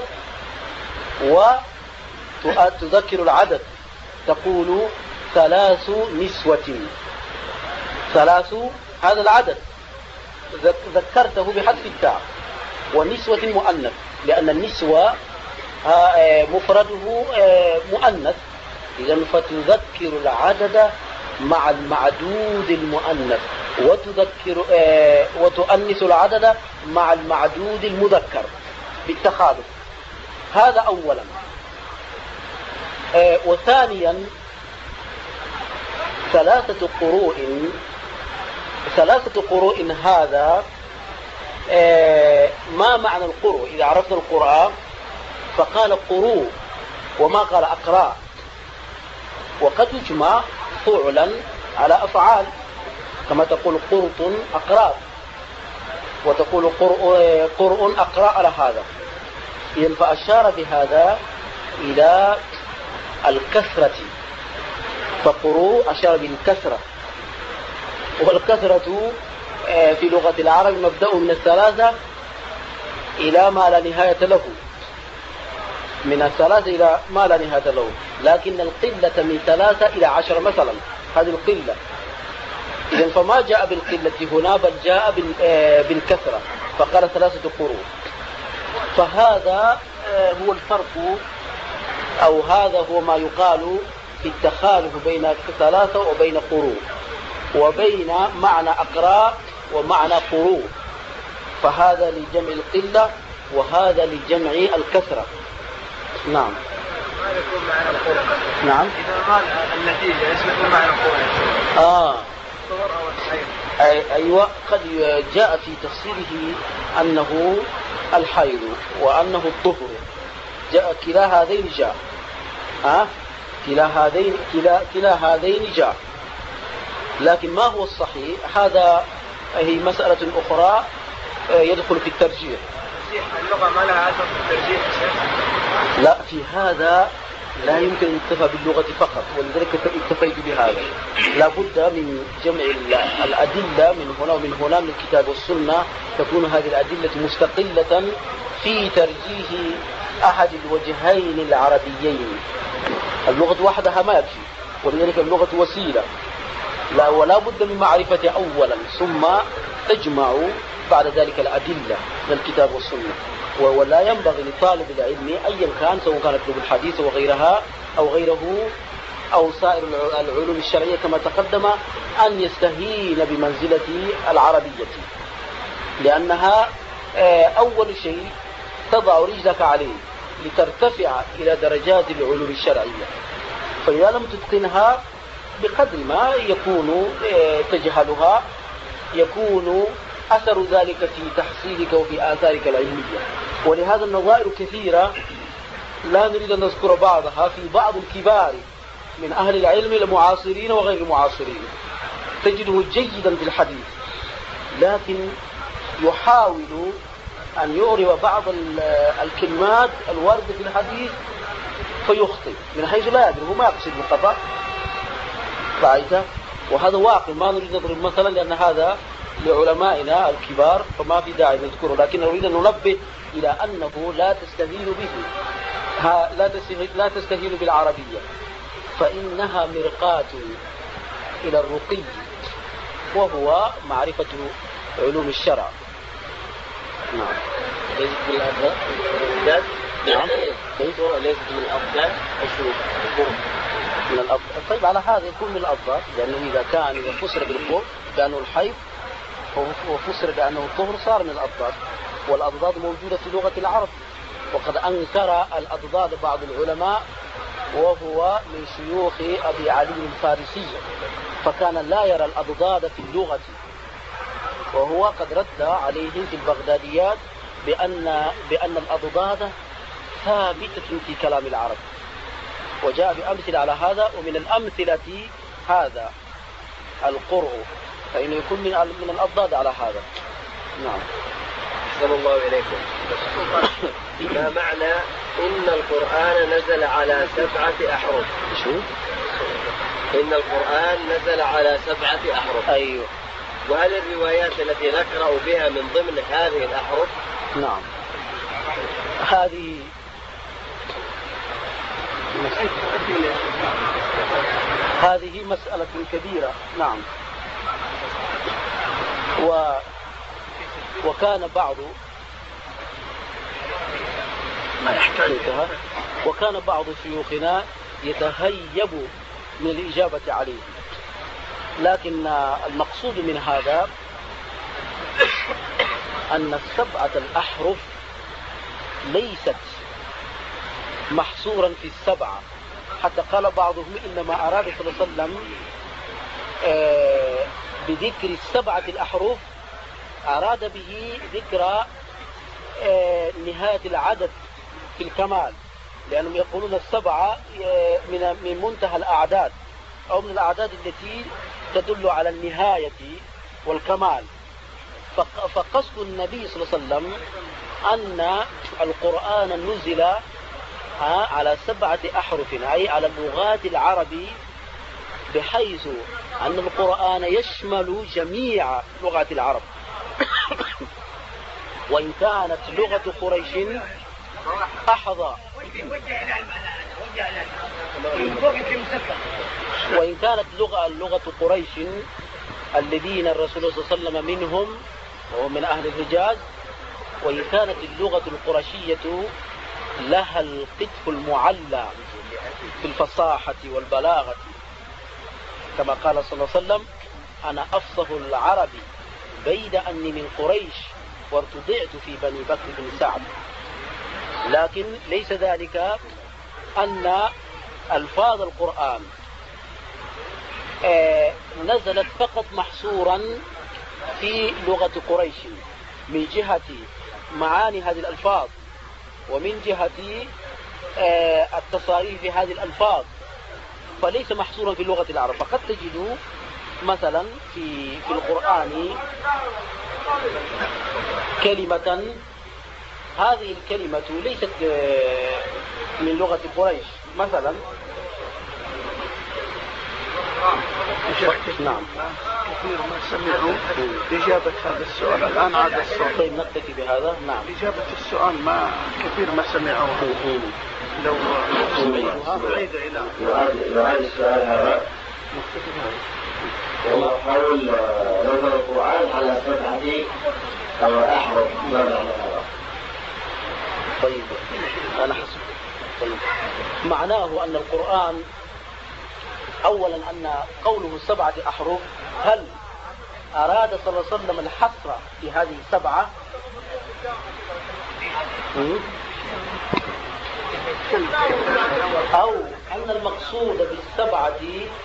وتذكر العدد تقول ثلاث نسوة، ثلاث هذا العدد ذكرته بحذف التاء، ونسوة مؤنث لأن النسوة مفرده مؤنث، إذن فتذكر العدد مع المعدود المؤنث وتذكر وتؤنث العدد مع المعدود المذكر بالتخالف. هذا أولا. وثانيا ثلاثة قروء، ثلاثة قروء هذا ما معنى القروء؟ إذا عرفنا القرآن فقال قروء وما قال أقراء، وقد يجمع فعلا على أفعال كما تقول قرط أقراء وتقول قرء أقراء على هذا. إذن فأشار بهذا إلى الكثرة، فقروء أشار بالكثرة، والكثرة في لغة العرب مبدأ من الثلاثة إلى ما لا نهاية له، من الثلاثة إلى ما لا نهاية له، لكن القلة من ثلاثة إلى عشر مثلا، هذه القلة. إذن فما جاء بالقلة هنا بل جاء بالكثرة، فقال ثلاثة قروء. فهذا هو الفرق، أو هذا هو ما يقال في التخالف بين ثلاثة وبين قروء، وبين معنى أقراء ومعنى قروء، فهذا لجمع القلة وهذا لجمع الكثرة. نعم. ما يكون معنى القروء؟ نعم. إذا قال النتيجة ايش يكون معنى القروء؟ آه. الصور أو الحيض. أي أيوة، قد جاء في تفسيره أنه الحيض وأنه الطهر، جاء كلا هذين جاء. آه؟ كلا هذين كلا كلا هذين جاء، لكن ما هو الصحيح هذا هي مسألة أخرى يدخل في الترجيح. اللغة ما لها أثر في الترجيح؟ لا، في هذا لا يمكن أن يكتفى باللغة فقط، ولذلك اكتفيت بهذا. لا بد من جمع الأدلة من هنا ومن هنا من الكتاب والسنة، تكون هذه الأدلة مستقلة في ترجيح أحد الوجهين العربيين. اللغة وحدها ما يكفي، ولذلك اللغة وسيلة، لا ولا بد من معرفة أولا ثم تجمع بعد ذلك الأدلة من الكتاب والسنة. ولا ينبغي لطالب العلم أيا كان سواء كان يطلب الحديث وغيرها أو غيره أو سائر العلوم الشرعية كما تقدم أن يستهين بمنزلة العربية، لأنها أول شيء تضع رجلك عليه لترتفع إلى درجات العلوم الشرعية، فإذا لم تتقنها بقدر ما يكون تجهلها يكون أثر ذلك في تحصيلك وفي آثارك العلمية. ولهذا النظائر كثيرة لا نريد أن نذكر بعضها في بعض الكبار من أهل العلم المعاصرين وغير المعاصرين، تجده جيدا في الحديث لكن يحاول أن يعرب بعض الكلمات الواردة في الحديث فيخطئ من حيث لا يدري، هو ما يقصد الخطأ رأيت؟ وهذا واقع، ما نريد نضرب مثلا لأن هذا لعلمائنا الكبار فما في داعي نذكره، لكن نريد أن ننبه إلى أنه لا تستهين به، لا تستهين, لا تستهين بالعربية، فإنها مرقاة إلى الرقي وهو معرفة علوم الشرع. نعم. ليست من الأفضل. نعم. ليست من الأفضل الشروط من الأفضل. طيب على هذا يكون من الأفضل، لأنه إذا كان إذا فسر بالقرب بأنه الحيض وفسر بأنه الطهر صار من الأضداد، والأضداد موجودة في لغة العرب، وقد أنكر الأضداد بعض العلماء وهو من شيوخ أبي علي الفارسي، فكان لا يرى الأضداد في اللغة، وهو قد رد عليه في البغداديات بأن بأن الأضداد ثابتة في كلام العرب، وجاء بأمثلة على هذا، ومن الأمثلة هذا القرء، فإنه يكون من من الأضداد على هذا. نعم. أحسن الله إليكم. ما معنى إن القرآن نزل على سبعة أحرف؟ شو؟ إن القرآن نزل على سبعة أحرف. أيوه. وهل الروايات التي نقرأ بها من ضمن هذه الأحرف؟ نعم. هذه هذه مسألة كبيرة. نعم. و وكان بعض ما يحتاجها وكان بعض شيوخنا يتهيب من الإجابة عليه، لكن المقصود من هذا أن السبعة الأحرف ليست محصورا في السبعة، حتى قال بعضهم إنما أراد صلى الله عليه وسلم بذكر السبعة الأحرف أراد به ذكر نهاية العدد في الكمال، لأنهم يقولون السبعة من منتهى الأعداد أو من الأعداد التي تدل على النهاية والكمال. فقصد النبي صلى الله عليه وسلم أن القرآن نزل على سبعة أحرف، أي على اللغات العربي، بحيث أن القرآن يشمل جميع لغات العرب، وإن كانت لغة قريش أحظى وإن كانت لغة لغة قريش الذين الرسول صلى الله عليه وسلم منهم وهو من أهل الحجاز، وإن كانت اللغة القرشية لها القطف المعلى في الفصاحة والبلاغة، كما قال صلى الله عليه وسلم: أنا أفصح العرب بيد أني من قريش وارتضعت في بني بكر بن سعد. لكن ليس ذلك أن ألفاظ القرآن نزلت فقط محصورا في لغة قريش من جهة معاني هذه الألفاظ، ومن جهة التصاريف في هذه الألفاظ، فليس محصورا في لغة العرب. فقد تجد مثلا في في القرآن كلمة، هذه الكلمة ليست من لغة قريش مثلا. نعم. كثير ما سمعوا إجابة هذا السؤال، الآن عاد الصوت. طيب نكتفي بهذا. نعم. إجابة السؤال ما كثير ما سمعوها. لو سمعوها بعيدة إلى يعاد السؤال هذا. والله حول نزل القرآن على سبعة أحرف، ما معنى هذا؟ طيب أنا حسب. طيب. معناه أن القرآن أولا أن قوله سبعة أحرف، هل أراد صلى الله عليه وسلم الحصر في هذه السبعة، أو أن المقصود بالسبعة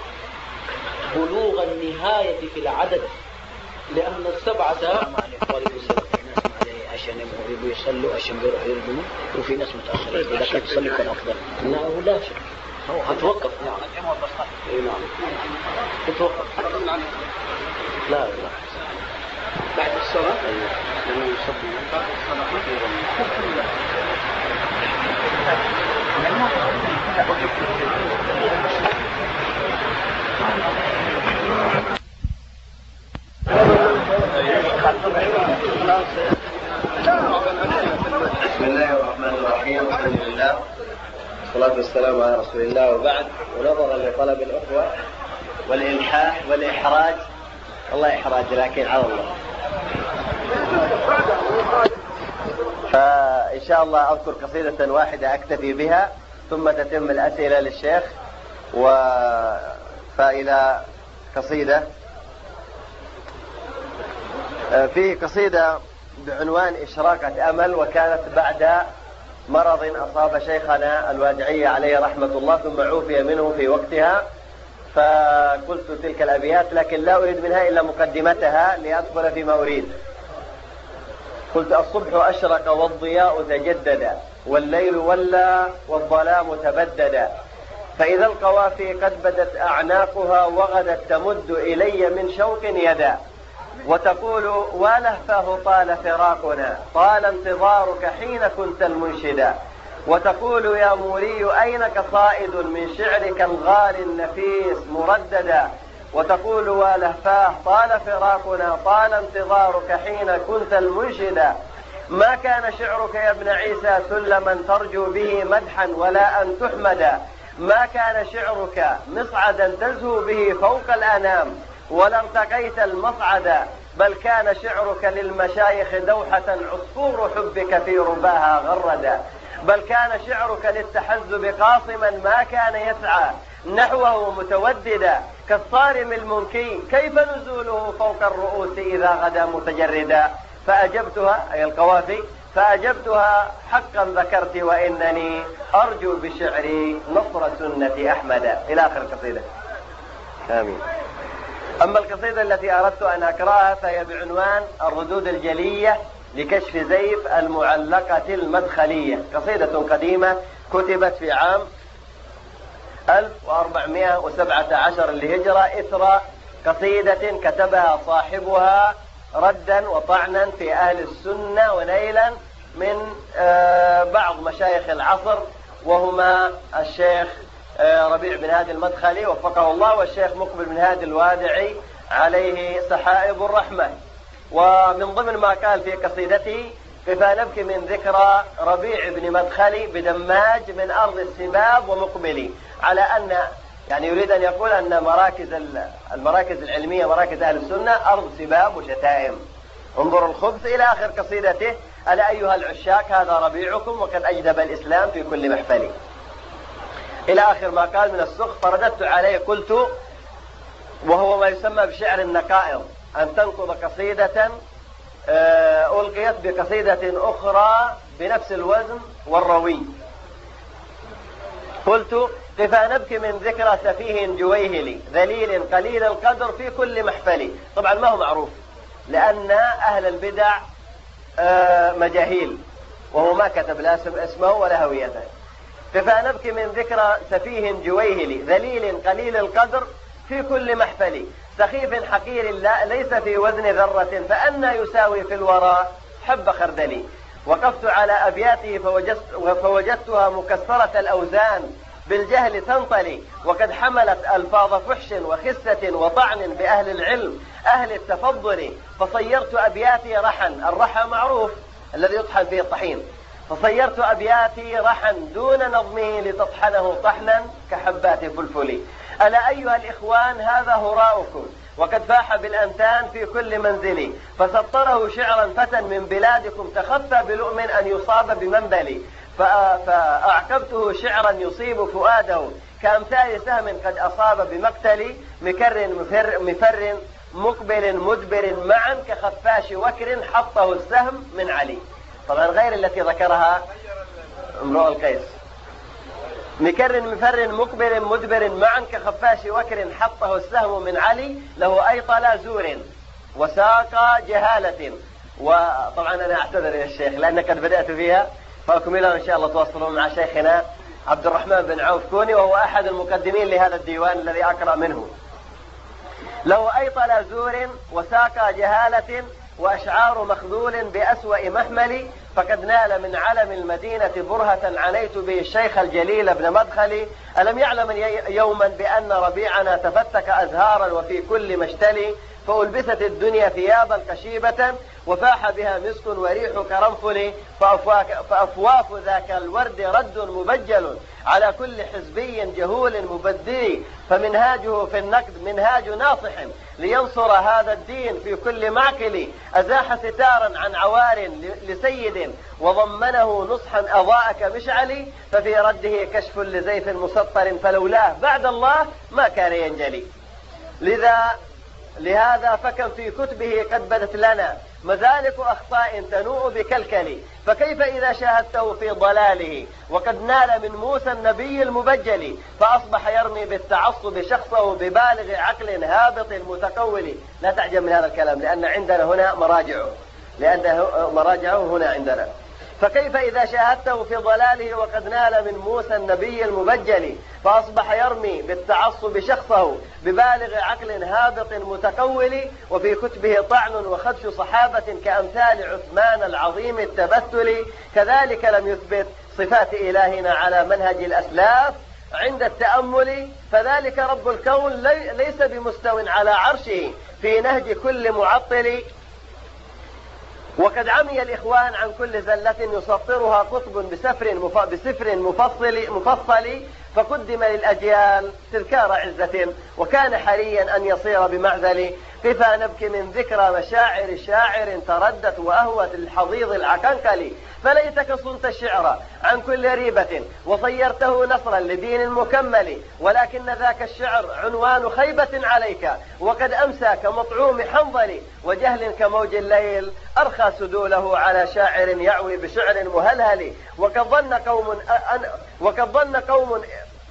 بلوغ النهاية في العدد، لأن السبعة عشان يبغوا يصلوا عشان بيروحوا يردموا، وفي ناس متأخرين إذا كانت تصلي كان أفضل. إنه لا شك هتوقف. نعم. إيه نعم. هتوقف. لا لا. بعد الصلاة. أيوة. لأنه يصلي بعد الصلاة. بسم الله الرحمن الرحيم. الحمد لله والصلاة والسلام على رسول الله، وبعد. ونظرا لطلب الأخوة والإلحاح والإحراج، الله إحراج لكن على الله، فإن شاء الله أذكر قصيدة واحدة أكتفي بها ثم تتم الأسئلة للشيخ. و... فإلى قصيدة، فيه قصيدة بعنوان إشراقة أمل، وكانت بعد مرض أصاب شيخنا الوادعي عليه رحمة الله، ثم عوفي منه في وقتها، فقلت تلك الأبيات لكن لا أريد منها إلا مقدمتها لأدخل فيما أريد. قلت: الصبح أشرق والضياء تجدد، والليل ولى والظلام تبدد، فإذا القوافي قد بدت أعناقها، وغدت تمد إلي من شوق يدا، وتقول: ولهفاه طال فراقنا، طال انتظارك حين كنت المنشدا، وتقول: يا موري أين قصائد من شعرك الغالي النفيس مرددا، وتقول: ولهفاه طال فراقنا، طال انتظارك حين كنت المنشدا، ما كان شعرك يا ابن عيسى سلما ترجو به مدحا ولا أن تحمدا، ما كان شعرك مصعدا تزهو به فوق الأنام، ولا ارتقيت المصعد، بل كان شعرك للمشايخ دوحة عصفور حبك في رباها غردا، بل كان شعرك للتحزب قاصما ما كان يسعى نحوه متوددا، كالصارم المنكي كيف نزوله فوق الرؤوس إذا غدا متجردا، فأجبتها أي القوافي، فأجبتها: حقا ذكرت وإنني أرجو بشعري نصر سنة أحمد، إلى آخر القصيدة. آمين. أما القصيدة التي أردت أن أقرأها فهي بعنوان الردود الجلية لكشف زيف المعلقة المدخلية، قصيدة قديمة كتبت في عام ألف وأربعمائة وسبعة عشر للهجرة، إثر قصيدة كتبها صاحبها ردا وطعنا في أهل السنة ونيلا من بعض مشايخ العصر، وهما الشيخ ربيع بن هادي المدخلي وفقه الله، والشيخ مقبل بن هادي الوادعي عليه سحائب الرحمة. ومن ضمن ما قال في قصيدته: كفى نبكي من ذكرى ربيع بن مدخلي بدماج من أرض السباب ومقبلي، على أن يعني يريد أن يقول أن مراكز المراكز العلمية مراكز أهل السنة أرض سباب وشتائم. انظروا الخبث. إلى آخر قصيدته: ألا أيها العشاق هذا ربيعكم وقد أجدب الإسلام في كل محفل، إلى آخر ما قال من السخط. فرددت عليه قلت، وهو ما يسمى بشعر النقائض، أن تنقض قصيدة ألقيت بقصيدة أخرى بنفس الوزن والروي. قلت: كفى نبكي من ذكرى سفيه جويهلي، ذليل قليل القدر في كل محفل. طبعا ما هو معروف، لأن أهل البدع مجاهيل، وهو ما كتب لا اسمه ولا هويته. كفى نبكي من ذكرى سفيه جويهلي، ذليل قليل القدر في كل محفل، سخيف حقير لا ليس في وزن ذرة، فأنا يساوي في الورى حب خردلي. وقفت على أبياته فوجدت فوجدتها مكسرة الأوزان بالجهل تنطلي، وقد حملت ألفاظ فحش وخسة وطعن بأهل العلم أهل التفضل، فصيرت أبياتي رحا، الرحى معروف الذي يطحن به الطحين، فصيرت أبياتي رحا دون نظمه لتطحنه طحنا كحبات فلفل. ألا أيها الإخوان هذا هراؤكم، وقد فاح بالأنتان في كل منزل، فسطره شعرا فتى من بلادكم تخفى بلؤم أن يصاب بمنبل، فأعقبته شعرا يصيب فؤاده كأمثال سهم قد أصاب بمقتل، مكر مفر, مفر مقبل مدبر معا كخفاش وكر حطه السهم من علي. طبعا غير التي ذكرها امرؤ القيس. مكر مفر مقبل مدبر معا كخفاش وكر حطه السهم من علي، له أيطل زور وساق جهالة. وطبعا أنا أعتذر يا الشيخ لأن قد بدأت فيها، فأكملها إن شاء الله تواصلون مع شيخنا عبد الرحمن بن عوف كوني، وهو أحد المقدمين لهذا الديوان الذي أقرأ منه. له أيطل زور وساق جهالة، وأشعار مخذول بأسوأ محمل، فقد نال من علم المدينة برهة عنيت به الشيخ الجليل ابن مدخلي. ألم يعلم يوما بأن ربيعنا تفتك أزهارا وفي كل مشتلي، فألبست الدنيا ثيابا كشيبة وفاح بها مسك وريح كرنفل، فأفواف ذاك الورد رد مبجل على كل حزبي جهول مبدل، فمنهاجه في النقد منهاج ناصح لينصر هذا الدين في كل معقل، أزاح ستارا عن عوار لسيد وضمنه نصحا أضاء كمشعل، ففي رده كشف لزيف مسطر فلولاه بعد الله ما كان ينجلي. لذا لهذا فكم في كتبه قد بدت لنا مذالك أخطاء تنوء بكلكل، فكيف إذا شاهدته في ضلاله وقد نال من موسى النبي المبجل، فأصبح يرمي بالتعصب شخصه ببالغ عقل هابط متقول. لا تعجب من هذا الكلام لأن عندنا هنا مراجعه لأن مراجعه هنا عندنا. فكيف إذا شاهدته في ضلاله وقد نال من موسى النبي المبجل، فأصبح يرمي بالتعصب شخصه ببالغ عقل هابط متقول، وفي كتبه طعن وخدش صحابة كأمثال عثمان العظيم التبتل، كذلك لم يثبت صفات إلهنا على منهج الأسلاف عند التأمل، فذلك رب الكون ليس بمستو على عرشه في نهج كل معطل. وقد عمي الإخوان عن كل زلة يسطرها قطب بسفر بسفر مفصل مفصل فقدم للأجيال تذكار عزة، وكان حريا أن يصير بمعزل. قفا نبكي من ذكرى مشاعر شاعر تردت وأهوت الحضيض العكنكل، فليتك صنت الشعر عن كل ريبة وصيرته نصرا لدين مكمل، ولكن ذاك الشعر عنوان خيبة عليك، وقد أمسى كمطعوم حنظل، وجهل كموج الليل أرخى سدوله على شاعر يعوي بشعر مهلهل. وقد ظن قوم أن وقد ظن قوم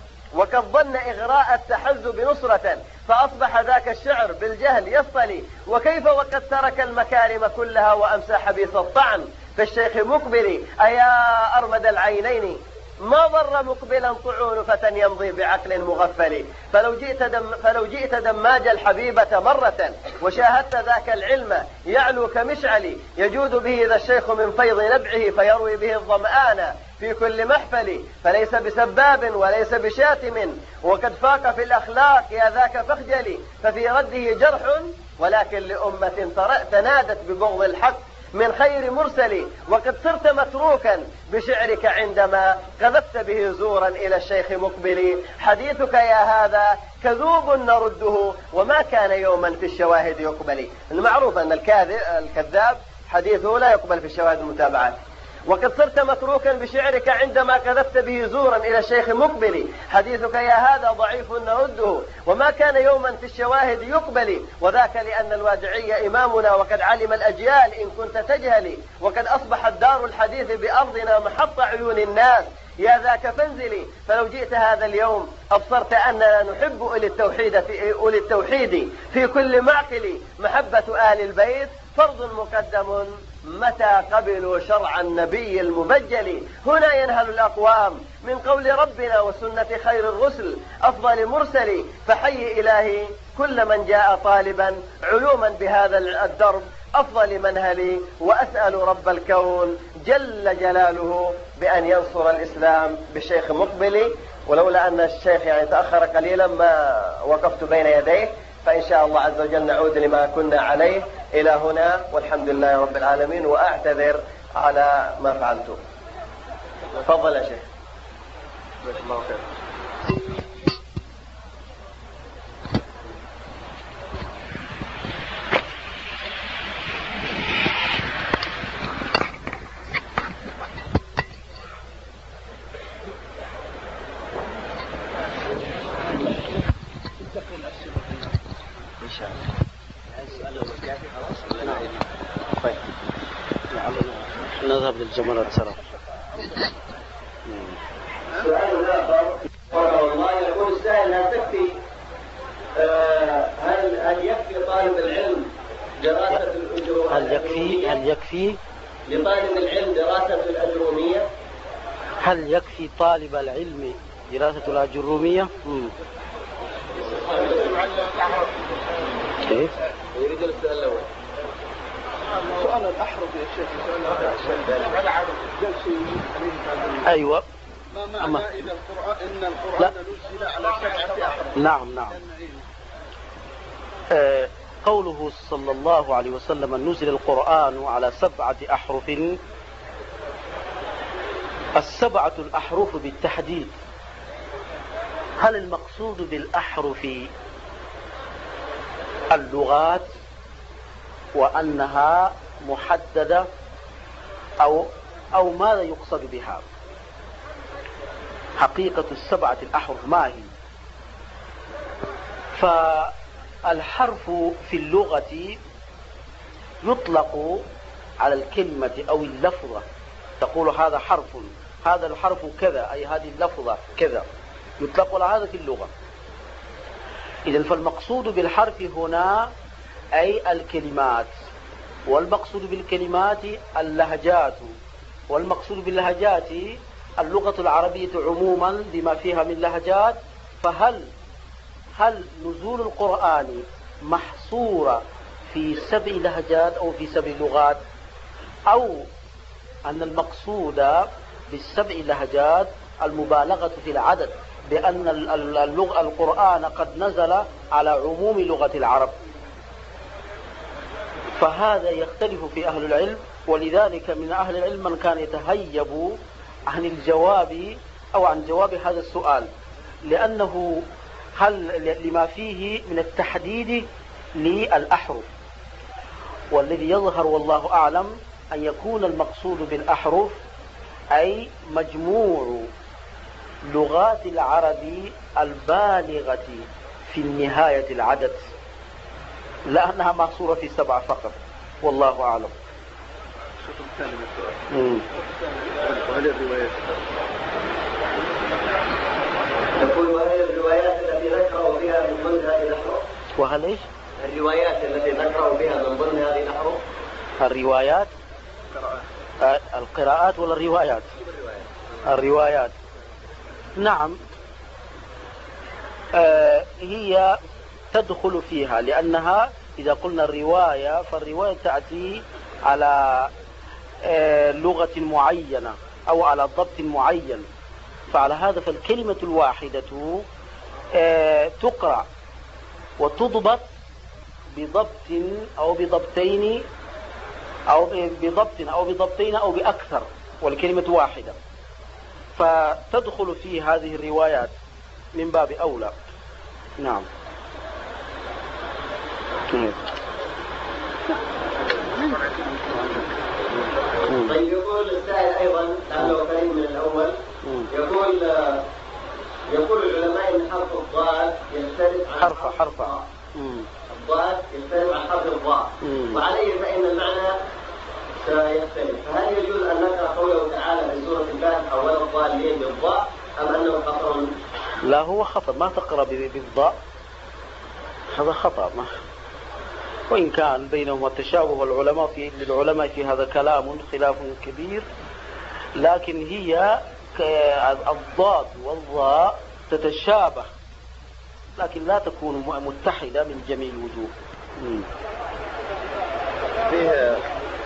وقد ظن إغراء التحزب نصرة، فأصبح ذاك الشعر بالجهل يصطلي. وكيف وقد ترك المكارم كلها وأمسى حبيث الطعن في الشيخ مقبل، أيا أرمد العينين ما ضر مقبلا طعون فتى يمضي بعقل مغفل. فلو جئت دم فلو جئت دماج الحبيبة مرة وشاهدت ذاك العلم يعلو كمشعل، يجود به ذا الشيخ من فيض نبعه فيروي به الظمآن في كل محفل، فليس بسباب وليس بشاتم وقد فاق في الأخلاق يا ذاك فاخجلي، ففي رده جرح ولكن لأمة تنادت ببغض الحق من خير مرسل. وقد صرت متروكا بشعرك عندما قذفت به زورا إلى الشيخ مقبل، حديثك يا هذا كذوب نرده وما كان يوما في الشواهد يقبل. المعروف أن الكذاب حديثه لا يقبل في الشواهد المتابعات. وقد صرت متروكا بشعرك عندما كذبت به زورا إلى الشيخ مقبل، حديثك يا هذا ضعيف نرده وما كان يوما في الشواهد يقبل، وذاك لأن الوادعي إمامنا وقد علم الأجيال إن كنت تجهلي، وقد أصبحت دار الحديث بأرضنا محط عيون الناس يا ذاك فانزلي. فلو جئت هذا اليوم أبصرت أننا نحب أولي التوحيد في, أولي التوحيد في كل معقل، محبة آل البيت فرض مقدم متى قبلوا شرع النبي المبجل. هنا ينهل الأقوام من قول ربنا وسنة خير الرسل أفضل مرسل، فحي إلهي كل من جاء طالبا علوما بهذا الدرب أفضل منهلي، وأسأل رب الكون جل جلاله بأن ينصر الإسلام بالشيخ مقبل. ولولا أن الشيخ يعني تأخر قليلا ما وقفت بين يديه، فإن شاء الله عز وجل نعود لما كنا عليه إلى هنا، والحمد لله رب العالمين، وأعتذر على ما فعلته. تفضل يا شيخ. جزاك الله خير. نذهب للجمرات سلام. سؤال آخر والله يقول السائل هل تكفي هل هل يكفي طالب العلم دراسة الأجرومية؟ هل يكفي هل يكفي لطالب العلم دراسة الأجرومية؟ هل يكفي طالب العلم دراسة الأجرومية؟ كيف؟ يريد السؤال الأول. معنى الأحرف يا شيخ؟ أيوة. ما معنى أما إذا القرآن إن القرآن لا. نزل على سبعة أحرف؟ نعم نعم. آه قوله صلى الله عليه وسلم نزل القرآن على سبعة أحرف، السبعة الأحرف بالتحديد. هل المقصود بالأحرف اللغات وأنها محددة أو أو ماذا يقصد بها؟ حقيقة السبعة الأحرف ما هي؟ فالحرف في اللغة يطلق على الكلمة أو اللفظة، تقول هذا حرف، هذا الحرف كذا، أي هذه اللفظة كذا، يطلق على هذا في اللغة. إذن فالمقصود بالحرف هنا أي الكلمات، والمقصود بالكلمات اللهجات، والمقصود باللهجات اللغة العربية عموما بما فيها من لهجات. فهل هل نزول القرآن محصورة في سبع لهجات أو في سبع لغات، أو أن المقصود بالسبع لهجات المبالغة في العدد، بأن اللغة القرآن قد نزل على عموم لغة العرب؟ فهذا يختلف في أهل العلم، ولذلك من أهل العلم من كان يتهيب عن الجواب أو عن جواب هذا السؤال، لأنه هل لما فيه من التحديد للأحرف. والذي يظهر والله أعلم أن يكون المقصود بالأحرف أي مجموع لغات العرب البالغة في النهاية العدد، لأنها محصورة في سبعة فقط، والله أعلم. وهل الروايات يقول وهل الروايات التي ذكروا بها من ضمن هذه الأحرف؟ وهل إيش؟ الروايات التي ذكروا بها من ضمن هذه الأحرف؟ الروايات آه القراءات ولا الروايات؟ الروايات نعم. آه هي تدخل فيها، لأنها إذا قلنا الرواية فالرواية تأتي على آه لغة معينة أو على ضبط معين، فعلى هذا فالكلمة الواحدة آه تقرأ وتضبط بضبط أو بضبطين أو بضبط أو بضبطين أو بأكثر، والكلمة واحدة، فتدخل في هذه الروايات من باب أولى. نعم. طيب يقول السائل أيضا لأنه قريب من الأول، يقول يقول العلماء أن حرف الضاد يختلف عن حرف حرف الضاد يختلف عن حرف الضاء، وعليه فإن المعنى سيختلف. فهل يجوز أن نقرأ قوله تعالى في سورة الفاتحة ولا الضالين بالضاء أم أنه خطأ؟ لا، هو خطأ، ما تقرأ بالضاء، هذا خطأ. ما وإن كان بينهم التشابه، والعلماء في للعلماء في هذا كلام خلاف كبير، لكن هي الضاد والضاء تتشابه، لكن لا تكون متحدة من جميع الوجوه. فيه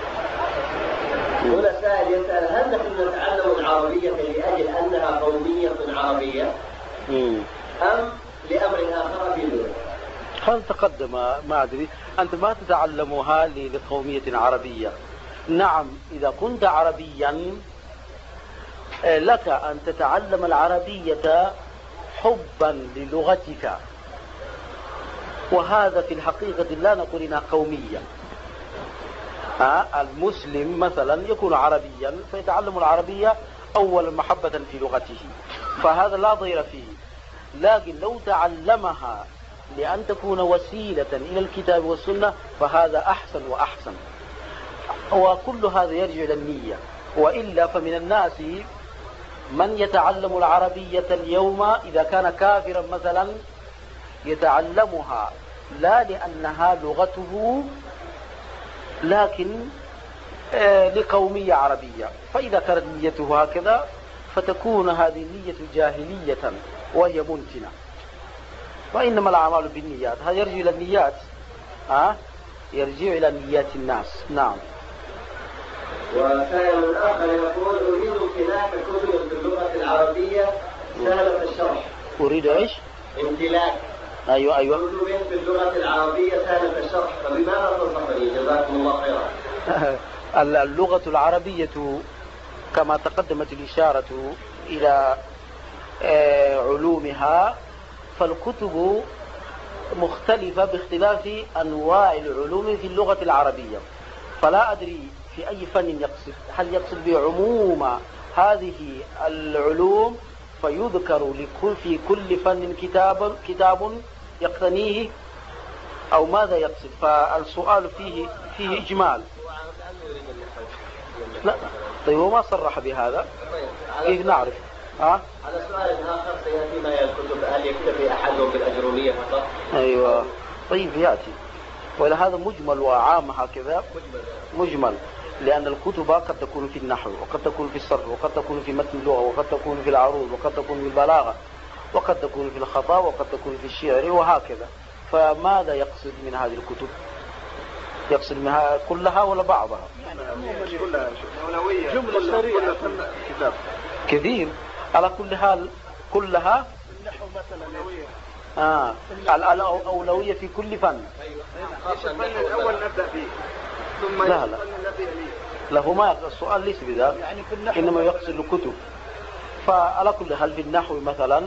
هنا سائل يسأل هل نحن نتعلم العربية لأجل أنها قومية عربية أم لأمر آخر في ذلك؟ هل تقدم ما أدري، أنت ما تتعلمها لقومية عربية. نعم، إذا كنت عربيا لك أن تتعلم العربية حبا للغتك، وهذا في الحقيقة لا نقول إنها قومية. المسلم مثلا يكون عربيا فيتعلم العربية أولا محبة في لغته، فهذا لا ضير فيه. لكن لو تعلمها لأن تكون وسيلة إلى الكتاب والسنة فهذا أحسن وأحسن، وكل هذا يرجع إلى النية. وإلا فمن الناس من يتعلم العربية اليوم إذا كان كافرا مثلا يتعلمها لا لأنها لغته لكن لقومية عربية، فإذا كانت نيته هكذا فتكون هذه النية جاهلية وهي منتنة. وإنما الأعمال بالنيات، هذا يرجع إلى النيات، ها يرجع إلى نيات الناس. نعم. وسائل آخر يقول أريد امتلاك كتب باللغة العربية سهلة الشرح. أريد إيش؟ امتلاك أيوة أيوة كتب باللغة العربية سهلة الشرح، فبماذا تنصحني؟ جزاكم الله خيرا. اللغة العربية كما تقدمت الإشارة إلى علومها، فالكتب مختلفة باختلاف أنواع العلوم في اللغة العربية، فلا أدري في أي فن يقصد، هل يقصد بعموم هذه العلوم فيذكر لكل في كل فن كتاب كتاب يقتنيه، أو ماذا يقصد؟ فالسؤال فيه فيه إجمال. لا طيب هو ما صرح بهذا، كيف نعرف؟ ها؟ على سؤال آخر سيأتي معي الكتب، هل يكتفي أحدهم بالأجرومية فقط؟ أيوة طيب يأتي، ولهذا مجمل وعام هكذا مجمل، لأن الكتب قد تكون في النحو، وقد تكون في الصرف، وقد تكون في متن اللغة، وقد تكون في العروض، وقد تكون في البلاغة، وقد تكون في الخطاب، وقد تكون في الشعر، وهكذا. فماذا يقصد من هذه الكتب؟ يقصد منها كلها ولا بعضها؟ كلها جملة سريعة كتاب كثير. على كل حال كلها النحو مثلا آه. الأولوية في كل فن. الفن الأول نبدأ به ثم لا لا له ما السؤال ليس بذلك، يعني في النحو إنما يقصد الكتب. فعلى كل حال في النحو مثلا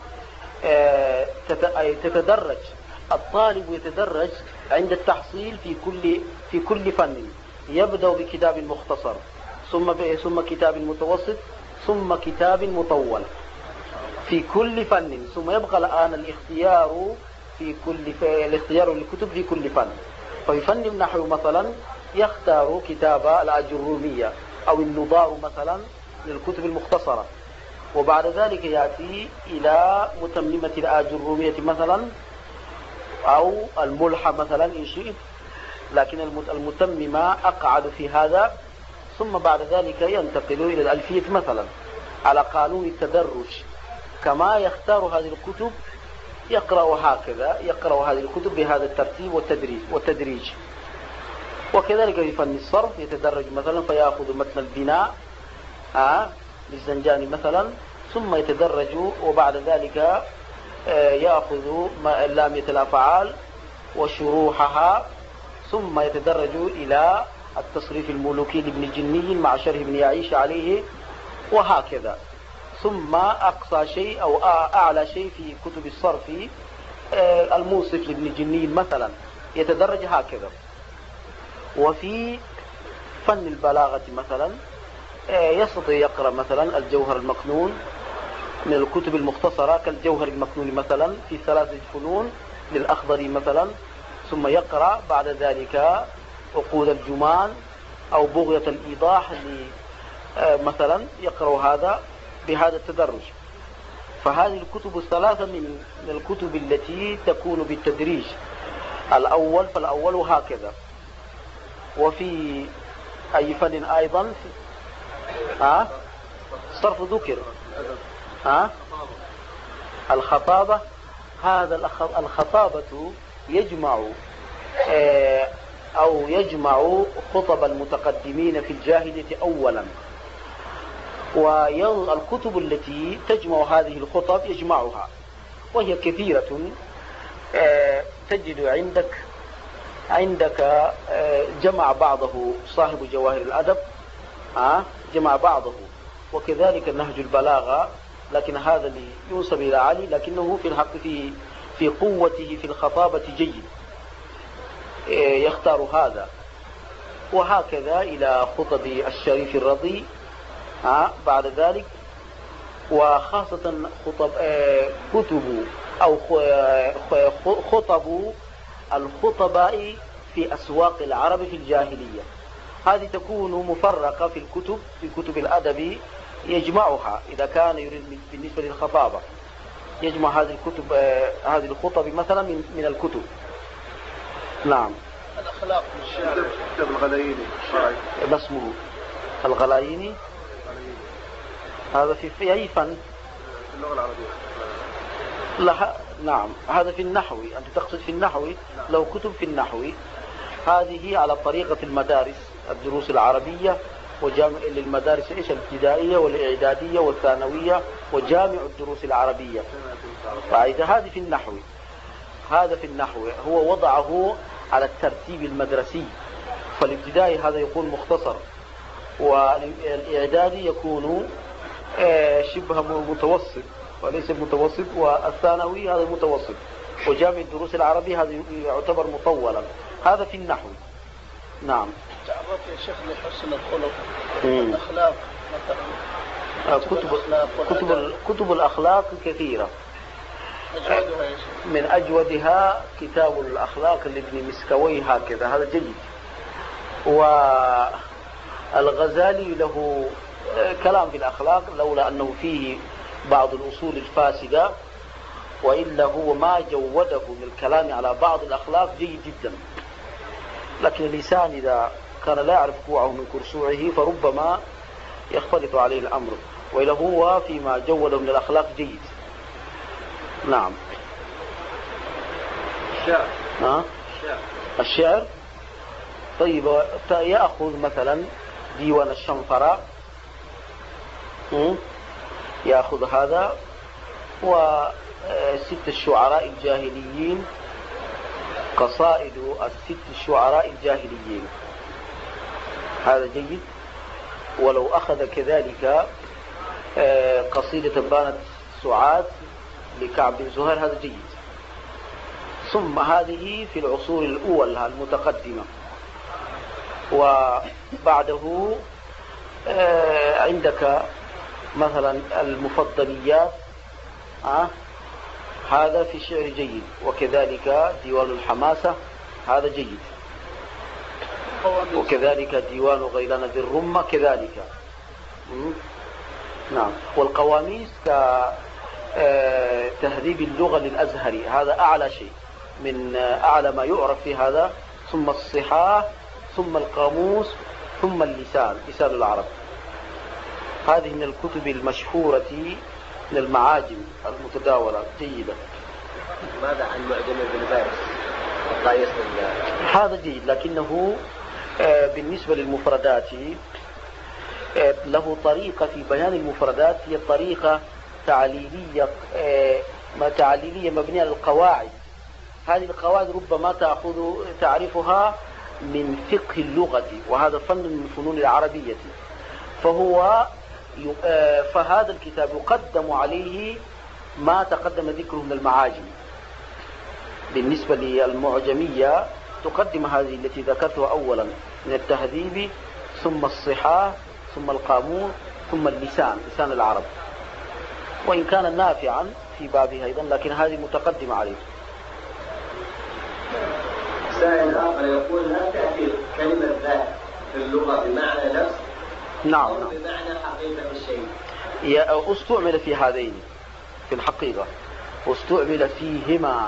تتدرج الطالب، يتدرج عند التحصيل في كل في كل فن، يبدأ بكتاب مختصر، ثم ثم كتاب متوسط، ثم كتاب مطول في كل فن، ثم يبقى الآن الاختيار في كل ف... الاختيار للكتب في كل فن. ففي فن النحو مثلا يختار كتاب الأجرومية أو النظار مثلا للكتب المختصرة، وبعد ذلك يأتي إلى متممة الأجرومية مثلا أو الملحة مثلا إن شئت، لكن المتممة أقعد في هذا، ثم بعد ذلك ينتقل إلى الألفية مثلا على قانون التدرج، كما يختار هذه الكتب يقرأ هكذا، يقرأ هذه الكتب بهذا الترتيب والتدريج والتدريج. وكذلك في فن الصرف يتدرج مثلا فيأخذ متن البناء آه للزنجاني مثلا، ثم يتدرج وبعد ذلك يأخذ لامية الأفعال وشروحها، ثم يتدرج إلى التصريف الملوكي لابن الجني مع شرح ابن يعيش عليه، وهكذا. ثم أقصى شيء أو أعلى شيء في كتب الصرف الموصف لابن الجني مثلا، يتدرج هكذا. وفي فن البلاغة مثلا يستطيع يقرأ مثلا الجوهر المكنون من الكتب المختصرة كالجوهر المكنون مثلا في ثلاثة فنون للأخضر مثلا، ثم يقرأ بعد ذلك عقود الجمان أو بغية الإيضاح مثلا، يقرأ هذا بهذا التدرج. فهذه الكتب الثلاثة من الكتب التي تكون بالتدريج، الأول فالأول وهكذا. وفي أي فن أيضا ها صرف ذكر ها الخطابة. هذا الخطابة يجمع أو يجمع خطب المتقدمين في الجاهلية أولا، والكتب التي تجمع هذه الخطب يجمعها، وهي كثيرة. تجد عندك عندك جمع بعضه صاحب جواهر الأدب جمع بعضه، وكذلك نهج البلاغة، لكن هذا اللي ينسب إلى علي، لكنه في الحق في في قوته في الخطابة جيد، يختار هذا. وهكذا إلى خطب الشريف الرضي بعد ذلك، وخاصة خطب كتب أو خطب الخطباء في أسواق العرب في الجاهلية، هذه تكون مفرقة في الكتب في كتب الأدب، يجمعها إذا كان يريد بالنسبة للخطابة، يجمع هذه الكتب هذه الخطب مثلا من من الكتب. نعم. الأخلاق الشعر كتاب الغلاييني ما اسمه الغلاييني؟ هذا في في أي فن؟ في اللغة العربية. لا نعم، هذا في النحو. أنت تقصد في النحو؟ لو كتب في النحو هذه على طريقة المدارس الدروس العربية، وجامع للمدارس إيش الابتدائية والإعدادية والثانوية وجامع الدروس العربية. فإذا هذه في النحو، هذا في النحو هو وضعه على الترتيب المدرسي، فالابتدائي هذا يكون مختصر، والإعدادي يكون شبه متوسط وليس متوسط، والثانوي هذا متوسط، وجامع الدروس العربية هذا يعتبر مطولا. هذا في النحو. نعم. تعرف يا شيخ لحسن الخلق والأخلاق مثلا. كتب كتب كتب الأخلاق كثيرة. أجودها يا شيخ. من أجودها كتاب الأخلاق لابن مسكوي هكذا، هذا جيد. والغزالي له كلام في الأخلاق لولا أنه فيه بعض الأصول الفاسدة، وإلا هو ما جوده من الكلام على بعض الأخلاق جيد جدا. لكن اللسان إذا كان لا يعرف كوعه من كرسوعه فربما يختلط عليه الأمر، وإلا هو فيما جوده من الأخلاق جيد. نعم. الشعر. ها؟ الشعر. الشعر. طيب يأخذ مثلا ديوان الشنفرة، يأخذ هذا، وست الشعراء الجاهليين، قصائد الست الشعراء الجاهليين، هذا جيد. ولو أخذ كذلك قصيدة بانت سعاد لكعب بن زهير هذا جيد. ثم هذه في العصور الأولى المتقدمة. وبعده عندك مثلا المفضليات، أه؟ هذا في شعر جيد، وكذلك ديوان الحماسة هذا جيد، وكذلك ديوان غيلان ذي الرمة كذلك. نعم. والقواميس كتهذيب اللغة للأزهري هذا أعلى شيء، من أعلى ما يعرف في هذا، ثم الصحاح، ثم القاموس، ثم اللسان، لسان العرب. هذه من الكتب المشهورة من المعاجم المتداولة جيدة. ماذا عن معجم ابن فارس؟ هذا جيد، لكنه بالنسبة للمفردات له طريقة في بيان المفردات، هي طريقة تعليلية تعليلية مبنية على القواعد. هذه القواعد ربما تأخذ تعرفها من فقه اللغة، وهذا فن من الفنون العربية. فهو فهذا الكتاب يقدم عليه ما تقدم ذكره من المعاجم. بالنسبة للمعجمية تقدم هذه التي ذكرتها أولا من التهذيب، ثم الصحاح، ثم القاموس، ثم اللسان، لسان العرب، وإن كان نافعا في بابها أيضا، لكن هذه متقدمة عليه. سائل آخر يقول: هل تأتي كلمة ذات في اللغة بمعنى نفس؟ نعم. أو بمعنى حقيقة الشيء؟ استعمل في هذين في الحقيقة، واستعمل فيهما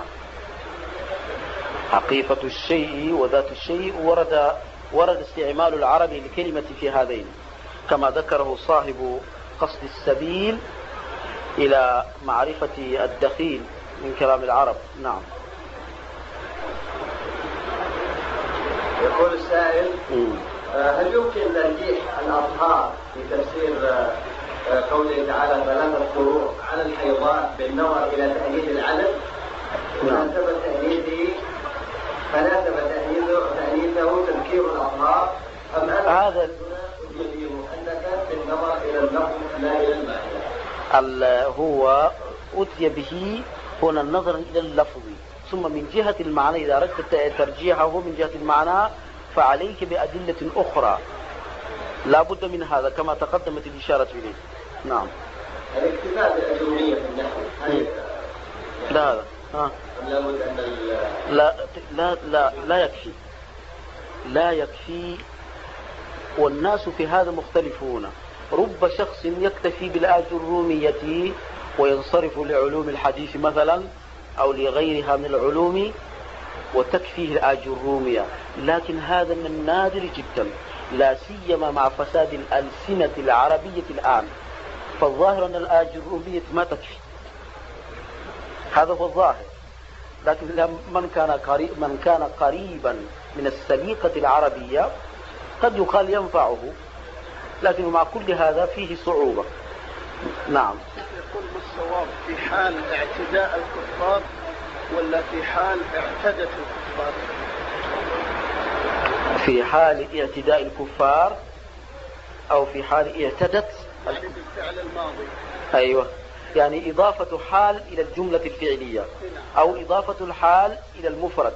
حقيقة الشيء وذات الشيء. ورد ورد استعمال العرب لكلمة في هذين، كما ذكره صاحب قصد السبيل إلى معرفة الدخيل من كلام العرب. نعم. يقول السائل: هل يمكن ترجيح الأطهار في تفسير قوله تعالى ثلاثة فروع على الحيضات بالنظر إلى تأييد العدد؟ فناسب تأييده فناسب تأييده تذكير الأطهار، أم أن هذا يجب أنك بالنظر إلى اللفظ لا إلى المعنى؟ هو أتي به هنا النظر إلى اللفظ، ثم من جهة المعنى إذا أردت ترجيحه من جهة المعنى فعليك بأدلة أخرى لا بد من هذا كما تقدمت الإشارة إليه. نعم. الاكتفاء بالأجرومية في النحو لا هذا ها. لا بد أن لا لا لا لا يكفي لا يكفي والناس في هذا مختلفون. رب شخص يكتفي بالأجرومية وينصرف لعلوم الحديث مثلا أو لغيرها من العلوم وتكفيه الآجرومية، لكن هذا من النادر جدا، لا سيما مع فساد الألسنة العربية الآن. فالظاهر أن الآجرومية ما تكفي، هذا هو الظاهر. لكن من كان قريب من كان قريبا من السليقة العربية قد يقال ينفعه، لكن مع كل هذا فيه صعوبة. نعم. يقول ما الصواب في حال اعتداء الكفار ولا في حال اعتدت الكفار؟ في حال اعتداء الكفار أو في حال اعتدت الفعل الماضي. أيوة، يعني إضافة حال إلى الجملة الفعلية أو إضافة الحال إلى المفرد.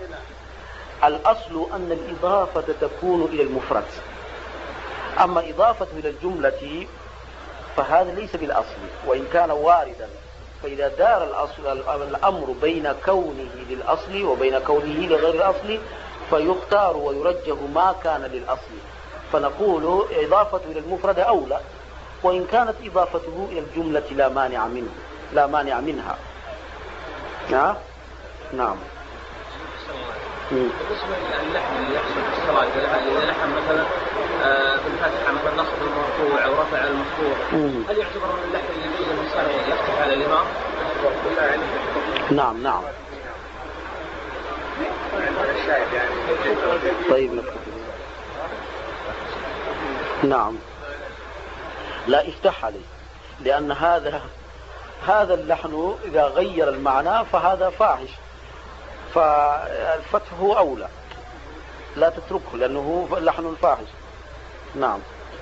الأصل أن الإضافة تكون إلى المفرد، أما إضافة إلى الجملة فهذا ليس بالأصل وإن كان واردا. فإذا دار الأصل الأمر بين كونه للأصل وبين كونه لغير الأصل فيختار ويرجح ما كان للأصل، فنقول إضافة إلى المفرد أولى، وإن كانت إضافته إلى الجملة لا مانع منه لا مانع منها. نعم. نعم. بالنسبة للحن اللي يحصل في الصلاة، إذا لحن مثلا في الفاتحة مثلا نصب المرفوع أو رفع المرفوع، هل يعتبر من اللحن اللي يجوز الإنسان يفتح على الإمام؟ نعم نعم. طيب نكتب. نعم، لا افتح عليه، لأن هذا هذا اللحن إذا غير المعنى فهذا فاحش، فالفتح هو أولى، لا تتركه لأنه لحن فاحش. نعم.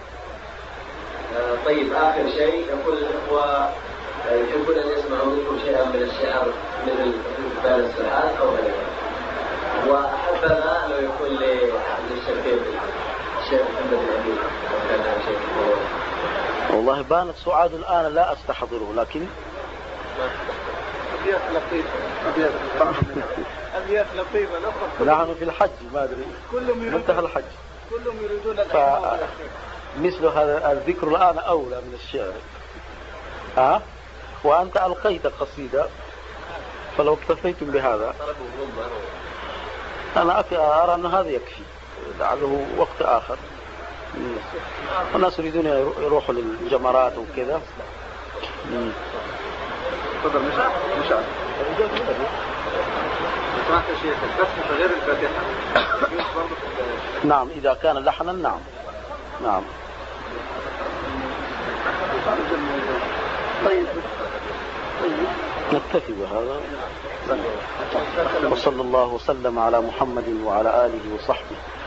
طيب آخر شيء يقول الإخوة يحبون أن يسمعوا منكم شيئا من الشعر مثل بال السعاد أو غيره، وأحبنا لو يكون للشيخين الشيخ محمد الأمين وكان شيء. والله بانت سعاد الآن لا أستحضره، لكن أبيات لطيفة أبيات أبيات لطيفة نحن في الحج ما أدري منتهى الحج كلهم يريدون الإعراب. مثل هذا الذكر الآن أولى من الشعر. ها؟ وأنت ألقيت قصيدة، فلو اكتفيتم بهذا أنا أرى أن هذا يكفي، لعله وقت آخر. الناس يريدون يروحوا للجمرات وكذا. تفضل. مش مش سمعت شيء بس غير الفاتحة. نعم، إذا كان لحنا. نعم نعم. طيب نكتفي بهذا، وصلى الله وسلم على محمد وعلى آله وصحبه.